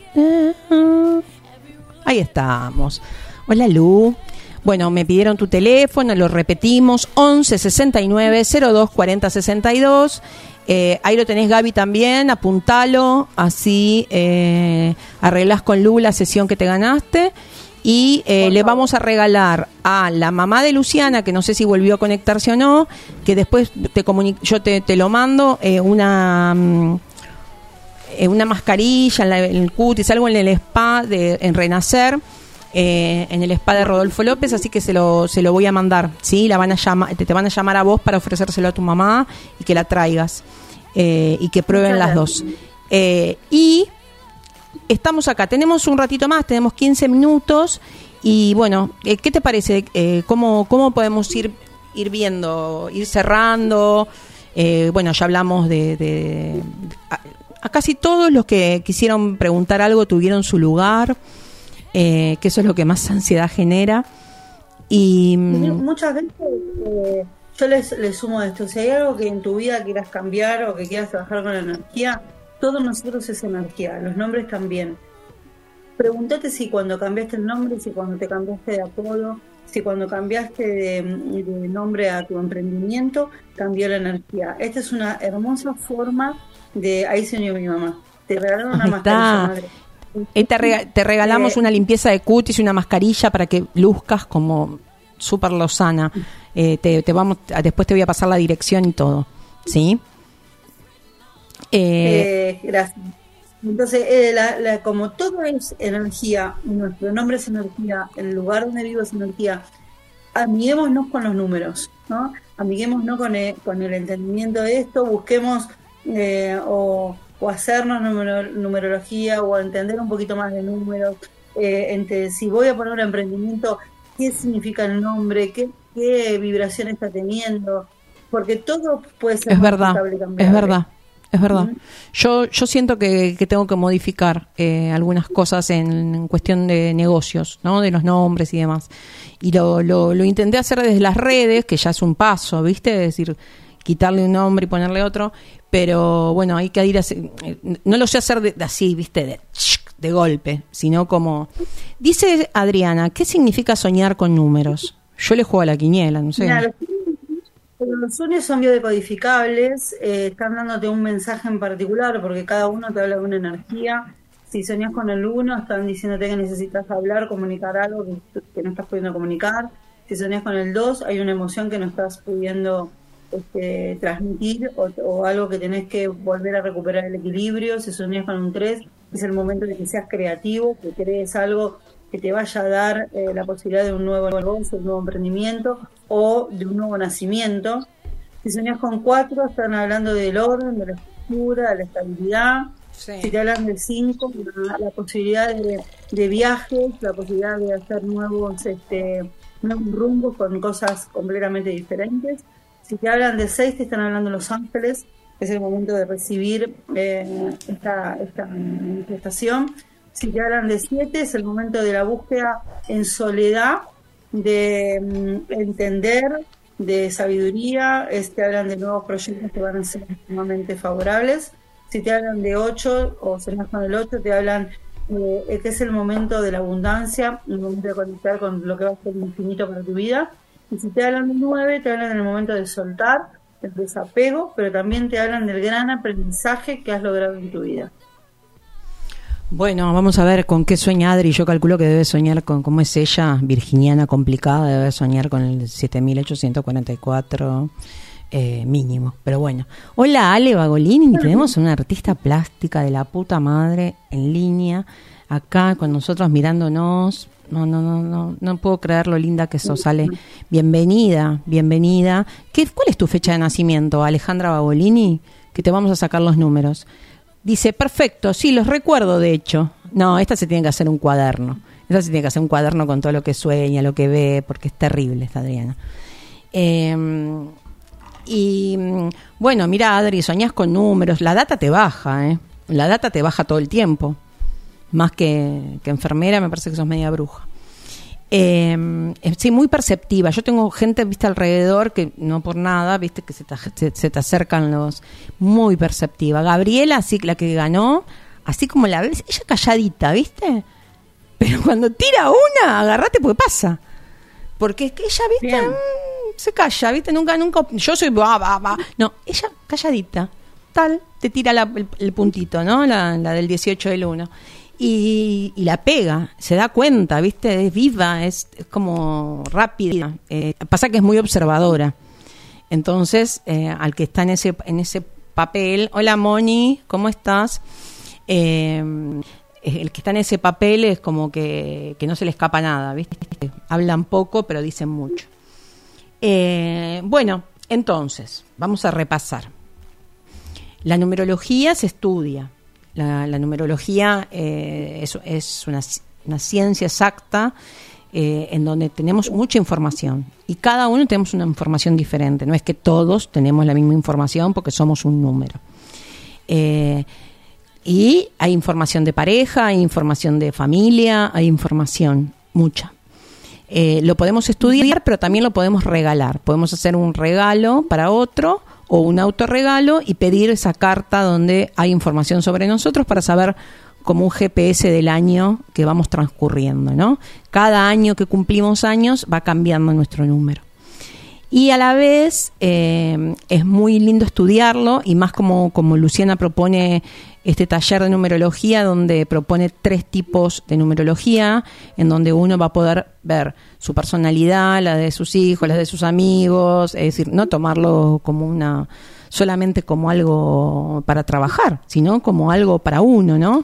Ahí estamos. Hola, Lu. Bueno, me pidieron tu teléfono, lo repetimos, 11 69 02 40 62. Ahí lo tenés, Gaby, también, apuntalo, así arreglás con Lu la sesión que te ganaste. Y le vamos a regalar a la mamá de Luciana, que no sé si volvió a conectarse o no, que después yo te lo mando, una mascarilla en el cutis, algo en el spa en Renacer, en el spa de Rodolfo López, así que se lo voy a mandar, ¿sí? Te van a llamar a vos para ofrecérselo a tu mamá y que la traigas, y que prueben las dos. Y estamos acá, tenemos un ratito más, tenemos 15 minutos y bueno, ¿qué te parece? ¿Cómo podemos ir viendo, ir cerrando? Bueno, ya hablamos de a casi todos los que quisieron preguntar algo tuvieron su lugar, que eso es lo que más ansiedad genera. Y muchas veces yo les sumo esto: si hay algo que en tu vida quieras cambiar o que quieras trabajar con la energía, todos nosotros es energía, los nombres también. Pregúntate si cuando cambiaste el nombre, si cuando te cambiaste de apodo, si cuando cambiaste de nombre a tu emprendimiento, cambió la energía. Esta es una hermosa forma de... Ahí se unió mi mamá. Te regalaron una mascarilla, madre. Te regalamos una limpieza de cutis y una mascarilla para que luzcas como súper lozana. Después te voy a pasar la dirección y todo, ¿sí? Gracias. Entonces, como todo es energía, nuestro nombre es energía, el lugar donde vivo es energía, amiguémonos con los números, ¿no? Amiguémonos con el entendimiento de esto, busquemos o hacernos numerología o entender un poquito más de números. Si voy a poner un emprendimiento, ¿qué significa el nombre? ¿Qué vibración está teniendo? Porque todo puede ser modificable y cambiable. Es verdad. Yo siento que tengo que modificar algunas cosas en cuestión de negocios, ¿no? De los nombres y demás. Y lo intenté hacer desde las redes, que ya es un paso, ¿viste? Es decir, quitarle un nombre y ponerle otro. Pero bueno, hay que ir así. No lo sé hacer así, ¿viste? De golpe, sino como... Dice Adriana, ¿qué significa soñar con números? Yo le juego a la quiniela, no sé. Mira, los sueños son biodecodificables, están dándote un mensaje en particular porque cada uno te habla de una energía. Si soñás con el 1, están diciéndote que necesitas hablar, comunicar algo que no estás pudiendo comunicar. Si soñás con el 2, hay una emoción que no estás pudiendo transmitir o algo que tenés que volver a recuperar el equilibrio. Si soñás con un 3, es el momento de que seas creativo, que crees algo que te vaya a dar la posibilidad de un nuevo negocio, un nuevo emprendimiento o de un nuevo nacimiento. Si soñás con 4, están hablando del orden, de la estructura, de la estabilidad. Sí. Si te hablan del 5, la posibilidad de viajes, la posibilidad de hacer nuevos rumbos con cosas completamente diferentes. Si te hablan de 6, te están hablando los ángeles, es el momento de recibir esta manifestación. Si te hablan de 7, es el momento de la búsqueda en soledad, de entender, de sabiduría. Te hablan de nuevos proyectos que van a ser extremadamente favorables. Si te hablan de 8 o soñás con el 8, te hablan que es el momento de la abundancia, el momento de conectar con lo que va a ser infinito para tu vida. Y si te hablan de 9, te hablan en el momento de soltar, el desapego, pero también te hablan del gran aprendizaje que has logrado en tu vida. Bueno, vamos a ver con qué sueña Adri. Yo calculo que debe soñar con, como es ella, virginiana complicada, debe soñar con el 7844 mínimo. Pero bueno. Hola, Ale Bagolini, tenemos una artista plástica de la puta madre en línea, acá con nosotros mirándonos. No puedo creer lo linda que sos, Ale. Bienvenida. ¿Cuál es tu fecha de nacimiento, Alejandra Bagolini? Que te vamos a sacar los números. Dice, perfecto, sí, los recuerdo, de hecho. No, esta se tiene que hacer un cuaderno. Esta se tiene que hacer un cuaderno con todo lo que sueña, lo que ve, porque es terrible esta Adriana. Y bueno, mira, Adri, soñás con números. La data te baja, La data te baja todo el tiempo. Más que enfermera, me parece que sos media bruja. Sí, muy perceptiva. Yo tengo gente, viste, alrededor que no por nada, viste, que se te acercan los... Muy perceptiva. Gabriela, sí, la que ganó, así como la ves, ella calladita, ¿viste? Pero cuando tira una, agarrate porque pasa. Porque es que ella, ¿viste? Se calla, ¿viste? Nunca, yo soy va. No, ella calladita, tal, te tira el puntito, ¿no? La del 18 del 1. Y la pega, se da cuenta, ¿viste? Es viva, es como rápida. Pasa que es muy observadora. Entonces, al que está en ese papel, hola Moni, ¿cómo estás? El que está en ese papel es como que no se le escapa nada, ¿viste? Hablan poco, pero dicen mucho. Bueno, entonces, vamos a repasar. La numerología se estudia. La numerología es una ciencia exacta en donde tenemos mucha información y cada uno tenemos una información diferente. No es que todos tenemos la misma información porque somos un número. Y hay información de pareja, hay información de familia, hay información mucha. Lo podemos estudiar, pero también lo podemos regalar. Podemos hacer un regalo para otro o un autorregalo y pedir esa carta donde hay información sobre nosotros para saber como un GPS del año que vamos transcurriendo, ¿no? Cada año que cumplimos años va cambiando nuestro número. Y a la vez es muy lindo estudiarlo y más como Luciana propone este taller de numerología donde propone 3 tipos de numerología en donde uno va a poder ver su personalidad, la de sus hijos, la de sus amigos, es decir, no tomarlo como solamente como algo para trabajar, sino como algo para uno, ¿no?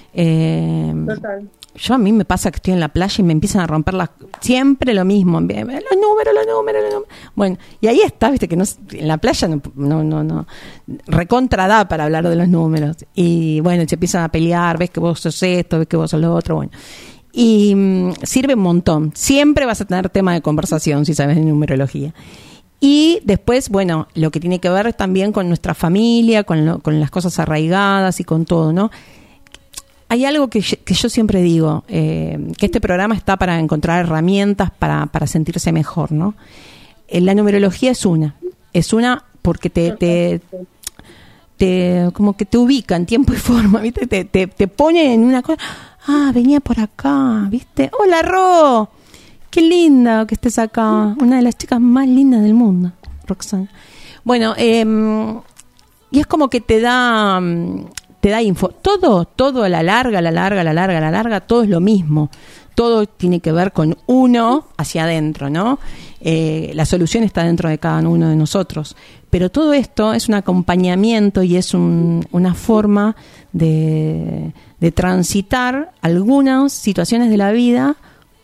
Total. Yo a mí me pasa que estoy en la playa y me empiezan a romper siempre lo mismo, los números. Bueno, y ahí está, viste que en la playa no recontra da para hablar de los números. Y bueno, se empiezan a pelear, ves que vos sos esto, ves que vos sos lo otro, bueno. Y sirve un montón. Siempre vas a tener tema de conversación si sabes de numerología. Y después, bueno, lo que tiene que ver también con nuestra familia, con las cosas arraigadas y con todo, ¿no? Hay algo que yo siempre digo, que este programa está para encontrar herramientas para sentirse mejor, ¿no? La numerología es una porque te como que te ubica en tiempo y forma, ¿viste? Te pone en una cosa, venía por acá, ¿viste? Hola, Ro, qué linda que estés acá, una de las chicas más lindas del mundo, Roxana. Bueno, y es como que te da info, todo a la larga, todo es lo mismo, todo tiene que ver con uno hacia adentro, ¿no? La solución está dentro de cada uno de nosotros, pero todo esto es un acompañamiento y es una forma de transitar algunas situaciones de la vida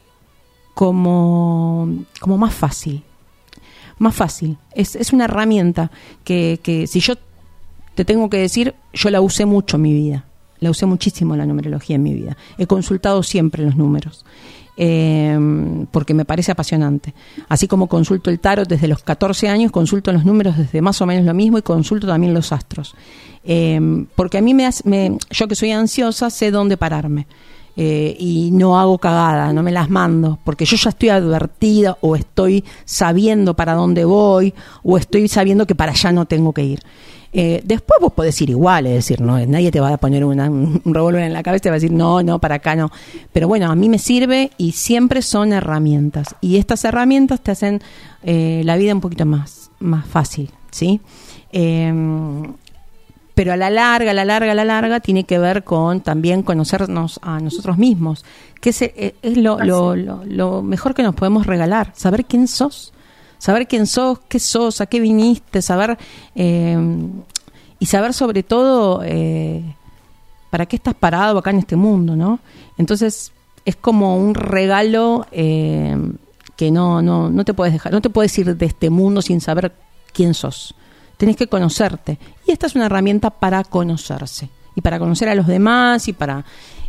como más fácil, es una herramienta que si yo te tengo que decir, yo la usé mucho en mi vida. La usé muchísimo la numerología en mi vida. He consultado siempre los números, porque me parece apasionante. Así como consulto el tarot desde los 14 años, consulto los números desde más o menos lo mismo y consulto también los astros. Porque a mí yo que soy ansiosa, sé dónde pararme. Y no hago cagada, no me las mando, porque yo ya estoy advertida o estoy sabiendo para dónde voy o estoy sabiendo que para allá no tengo que ir. Después vos podés ir igual, es decir, no, nadie te va a poner un revólver en la cabeza y te va a decir no, para acá no. Pero bueno, a mí me sirve y siempre son herramientas. Y estas herramientas te hacen la vida un poquito más fácil, ¿sí? Pero a la larga tiene que ver con también conocernos a nosotros mismos, que es lo mejor que nos podemos regalar, saber quién sos. Saber quién sos, qué sos, a qué viniste, saber y saber sobre todo para qué estás parado acá en este mundo, ¿no? Entonces es como un regalo que no te puedes dejar, no te puedes ir de este mundo sin saber quién sos. Tenés que conocerte y esta es una herramienta para conocerse y para conocer a los demás y para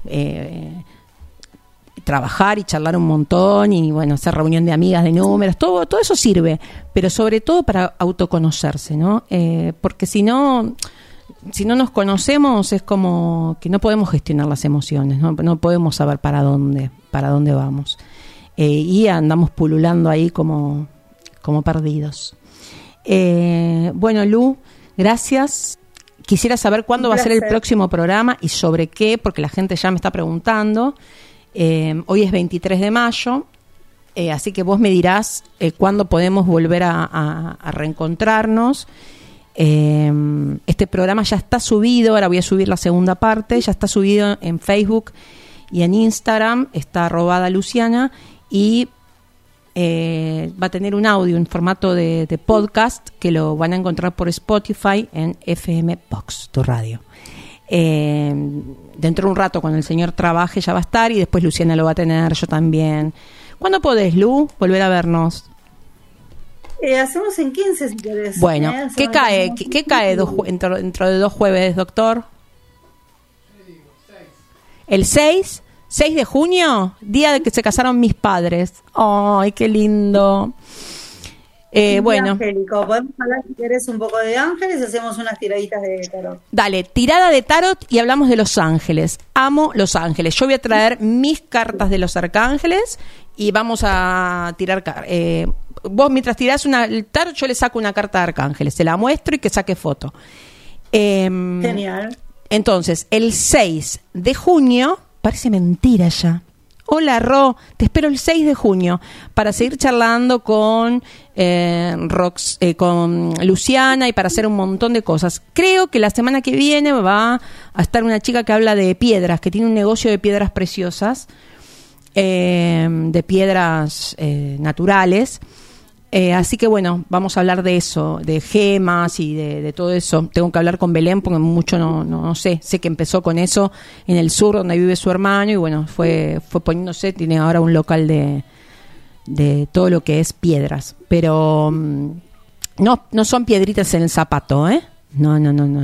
trabajar y charlar un montón y bueno, hacer reunión de amigas de números, todo eso sirve, pero sobre todo para autoconocerse, ¿no? Porque si no nos conocemos es como que no podemos gestionar las emociones, no podemos saber para dónde vamos, y andamos pululando ahí como perdidos. Bueno, Lu, gracias quisiera saber cuándo va a ser el próximo programa y sobre qué, porque la gente ya me está preguntando. Hoy es 23 de mayo, así que vos me dirás cuándo podemos volver a reencontrarnos. Este programa ya está subido, ahora voy a subir la segunda parte, ya está subido en Facebook y en Instagram, está @Luciana, y va a tener un audio en formato de podcast que lo van a encontrar por Spotify en FM Box, tu radio. Dentro de un rato, cuando el señor trabaje, ya va a estar, y después Luciana lo va a tener, yo también. ¿Cuándo podés, Lu, volver a vernos? Hacemos en 15, si querés. Bueno, ¿qué cae dentro de 2 jueves, doctor? ¿El 6? ¿6 de junio? Día de que se casaron mis padres. ¡Ay, qué lindo! Bueno. Angélico, podemos hablar, si querés, un poco de ángeles, hacemos unas tiraditas de tarot. Dale, tirada de tarot y hablamos de los ángeles. Amo los ángeles. Yo voy a traer mis cartas de los arcángeles y vamos a tirar. Vos, mientras tirás el tarot, yo le saco una carta de arcángeles. Se la muestro y que saque foto. Genial. Entonces, el 6 de junio, parece mentira ya. Hola, Ro, te espero el 6 de junio para seguir charlando con con Luciana y para hacer un montón de cosas. Creo que la semana que viene va a estar una chica que habla de piedras, que tiene un negocio de piedras preciosas, de piedras naturales. Así que bueno, vamos a hablar de eso, de gemas y de todo eso. Tengo que hablar con Belén porque mucho no sé. Sé que empezó con eso en el sur donde vive su hermano y bueno, fue poniéndose, tiene ahora un local de todo lo que es piedras. Pero no son piedritas en el zapato, ¿eh? No.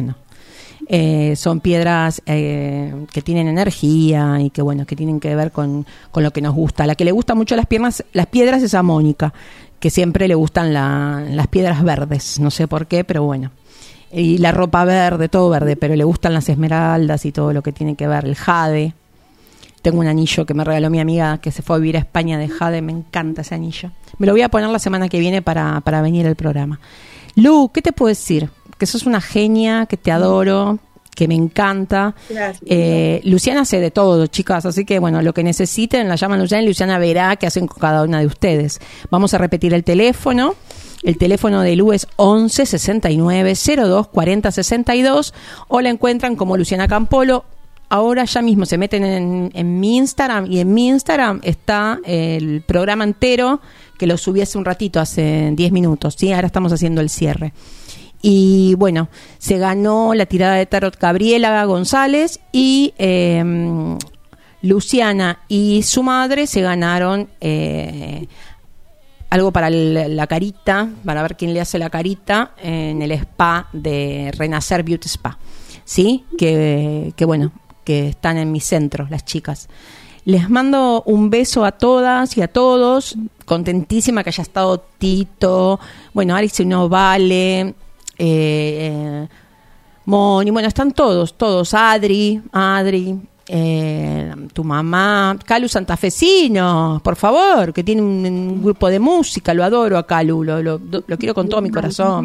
Son piedras que tienen energía y que bueno, que tienen que ver con lo que nos gusta. La que le gusta mucho las piedras es a Mónica, que siempre le gustan las piedras verdes, no sé por qué, pero bueno. Y la ropa verde, todo verde, pero le gustan las esmeraldas y todo lo que tiene que ver, el jade. Tengo un anillo que me regaló mi amiga que se fue a vivir a España de jade, me encanta ese anillo. Me lo voy a poner la semana que viene para venir al programa. Lu, ¿qué te puedo decir? Que sos una genia, que te adoro, que me encanta. Gracias. Luciana hace de todo, chicas, así que bueno, lo que necesiten, la llaman Luciana y Luciana verá qué hacen con cada una de ustedes. Vamos a repetir el teléfono. El teléfono de Lu es 11 69 02 40 62 o la encuentran como Luciana Campolo. Ahora ya mismo se meten en mi Instagram y en mi Instagram está el programa entero que lo subí hace un ratito, hace 10 minutos, ¿sí? Ahora estamos haciendo el cierre. Y bueno, se ganó la tirada de tarot Gabriela González y Luciana y su madre se ganaron algo para la carita, para ver quién le hace la carita en el spa de Renacer Beauty Spa, ¿sí? Que bueno, que están en mi centro, las chicas. Les mando un beso a todas y a todos, contentísima que haya estado Tito, bueno, Arix no vale, Moni, bueno, están todos, Adri, tu mamá, Calu Santafesino, por favor, que tiene un grupo de música, lo adoro a Calu, lo quiero con todo mi corazón.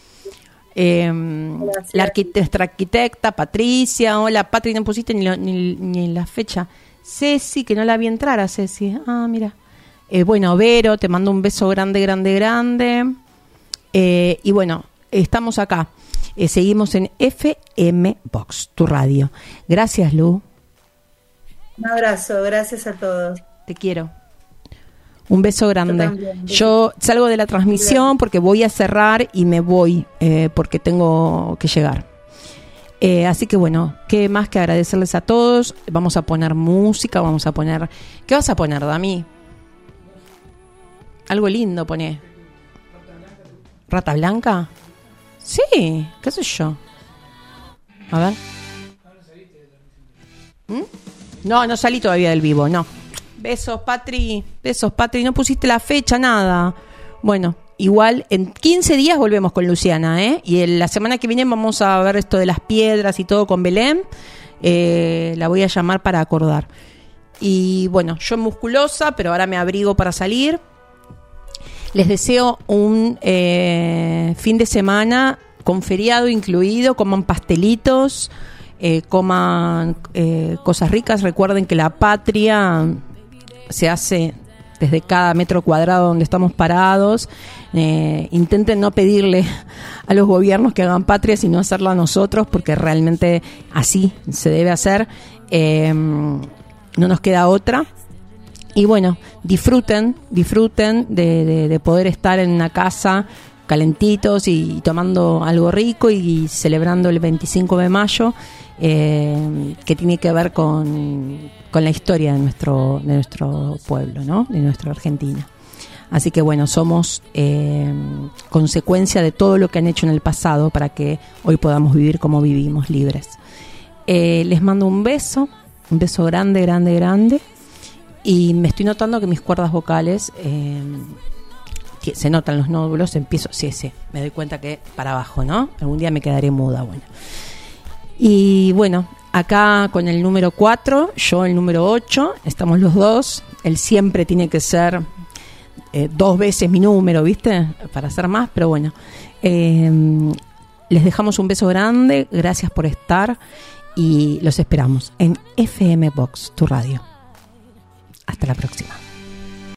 Nuestra arquitecta Patricia, hola Patri, no pusiste ni la fecha. Ceci, que no la vi entrar a Ceci, mira. Bueno, Vero, te mando un beso grande. Y bueno, estamos acá, seguimos en FM Box, tu radio. Gracias, Lu. Un abrazo, gracias a todos. Te quiero. Un beso grande. Yo salgo de la transmisión porque voy a cerrar y me voy porque tengo que llegar. Así que bueno, qué más que agradecerles a todos. Vamos a poner música, vamos a poner... ¿Qué vas a poner, Dami? Algo lindo poné. ¿Rata Blanca? Sí, qué sé yo. A ver. No salí todavía del vivo, no. Besos, Patri, no pusiste la fecha, nada. Bueno, igual en 15 días volvemos con Luciana, y la semana que viene vamos a ver esto de las piedras y todo con Belén. La voy a llamar para acordar. Y bueno, yo musculosa, pero ahora me abrigo para salir. Les deseo un fin de semana con feriado incluido, coman pastelitos, coman cosas ricas. Recuerden que la patria se hace desde cada metro cuadrado donde estamos parados. Intenten no pedirle a los gobiernos que hagan patria, sino hacerla nosotros, porque realmente así se debe hacer. No nos queda otra. Y bueno, disfruten de poder estar en una casa calentitos y tomando algo rico y celebrando el 25 de mayo, que tiene que ver con la historia de nuestro pueblo, ¿no? De nuestra Argentina. Así que bueno, somos consecuencia de todo lo que han hecho en el pasado para que hoy podamos vivir como vivimos, libres. Les mando un beso grande, y me estoy notando que mis cuerdas vocales se notan los nódulos, empiezo, sí, me doy cuenta que para abajo, ¿no? Algún día me quedaré muda, bueno. Y bueno, acá con el número 4, yo el número 8, estamos los dos. Él siempre tiene que ser 2 veces mi número, ¿viste? Para hacer más, pero bueno. Les dejamos un beso grande, gracias por estar y los esperamos en FM Box, tu radio. Hasta la próxima.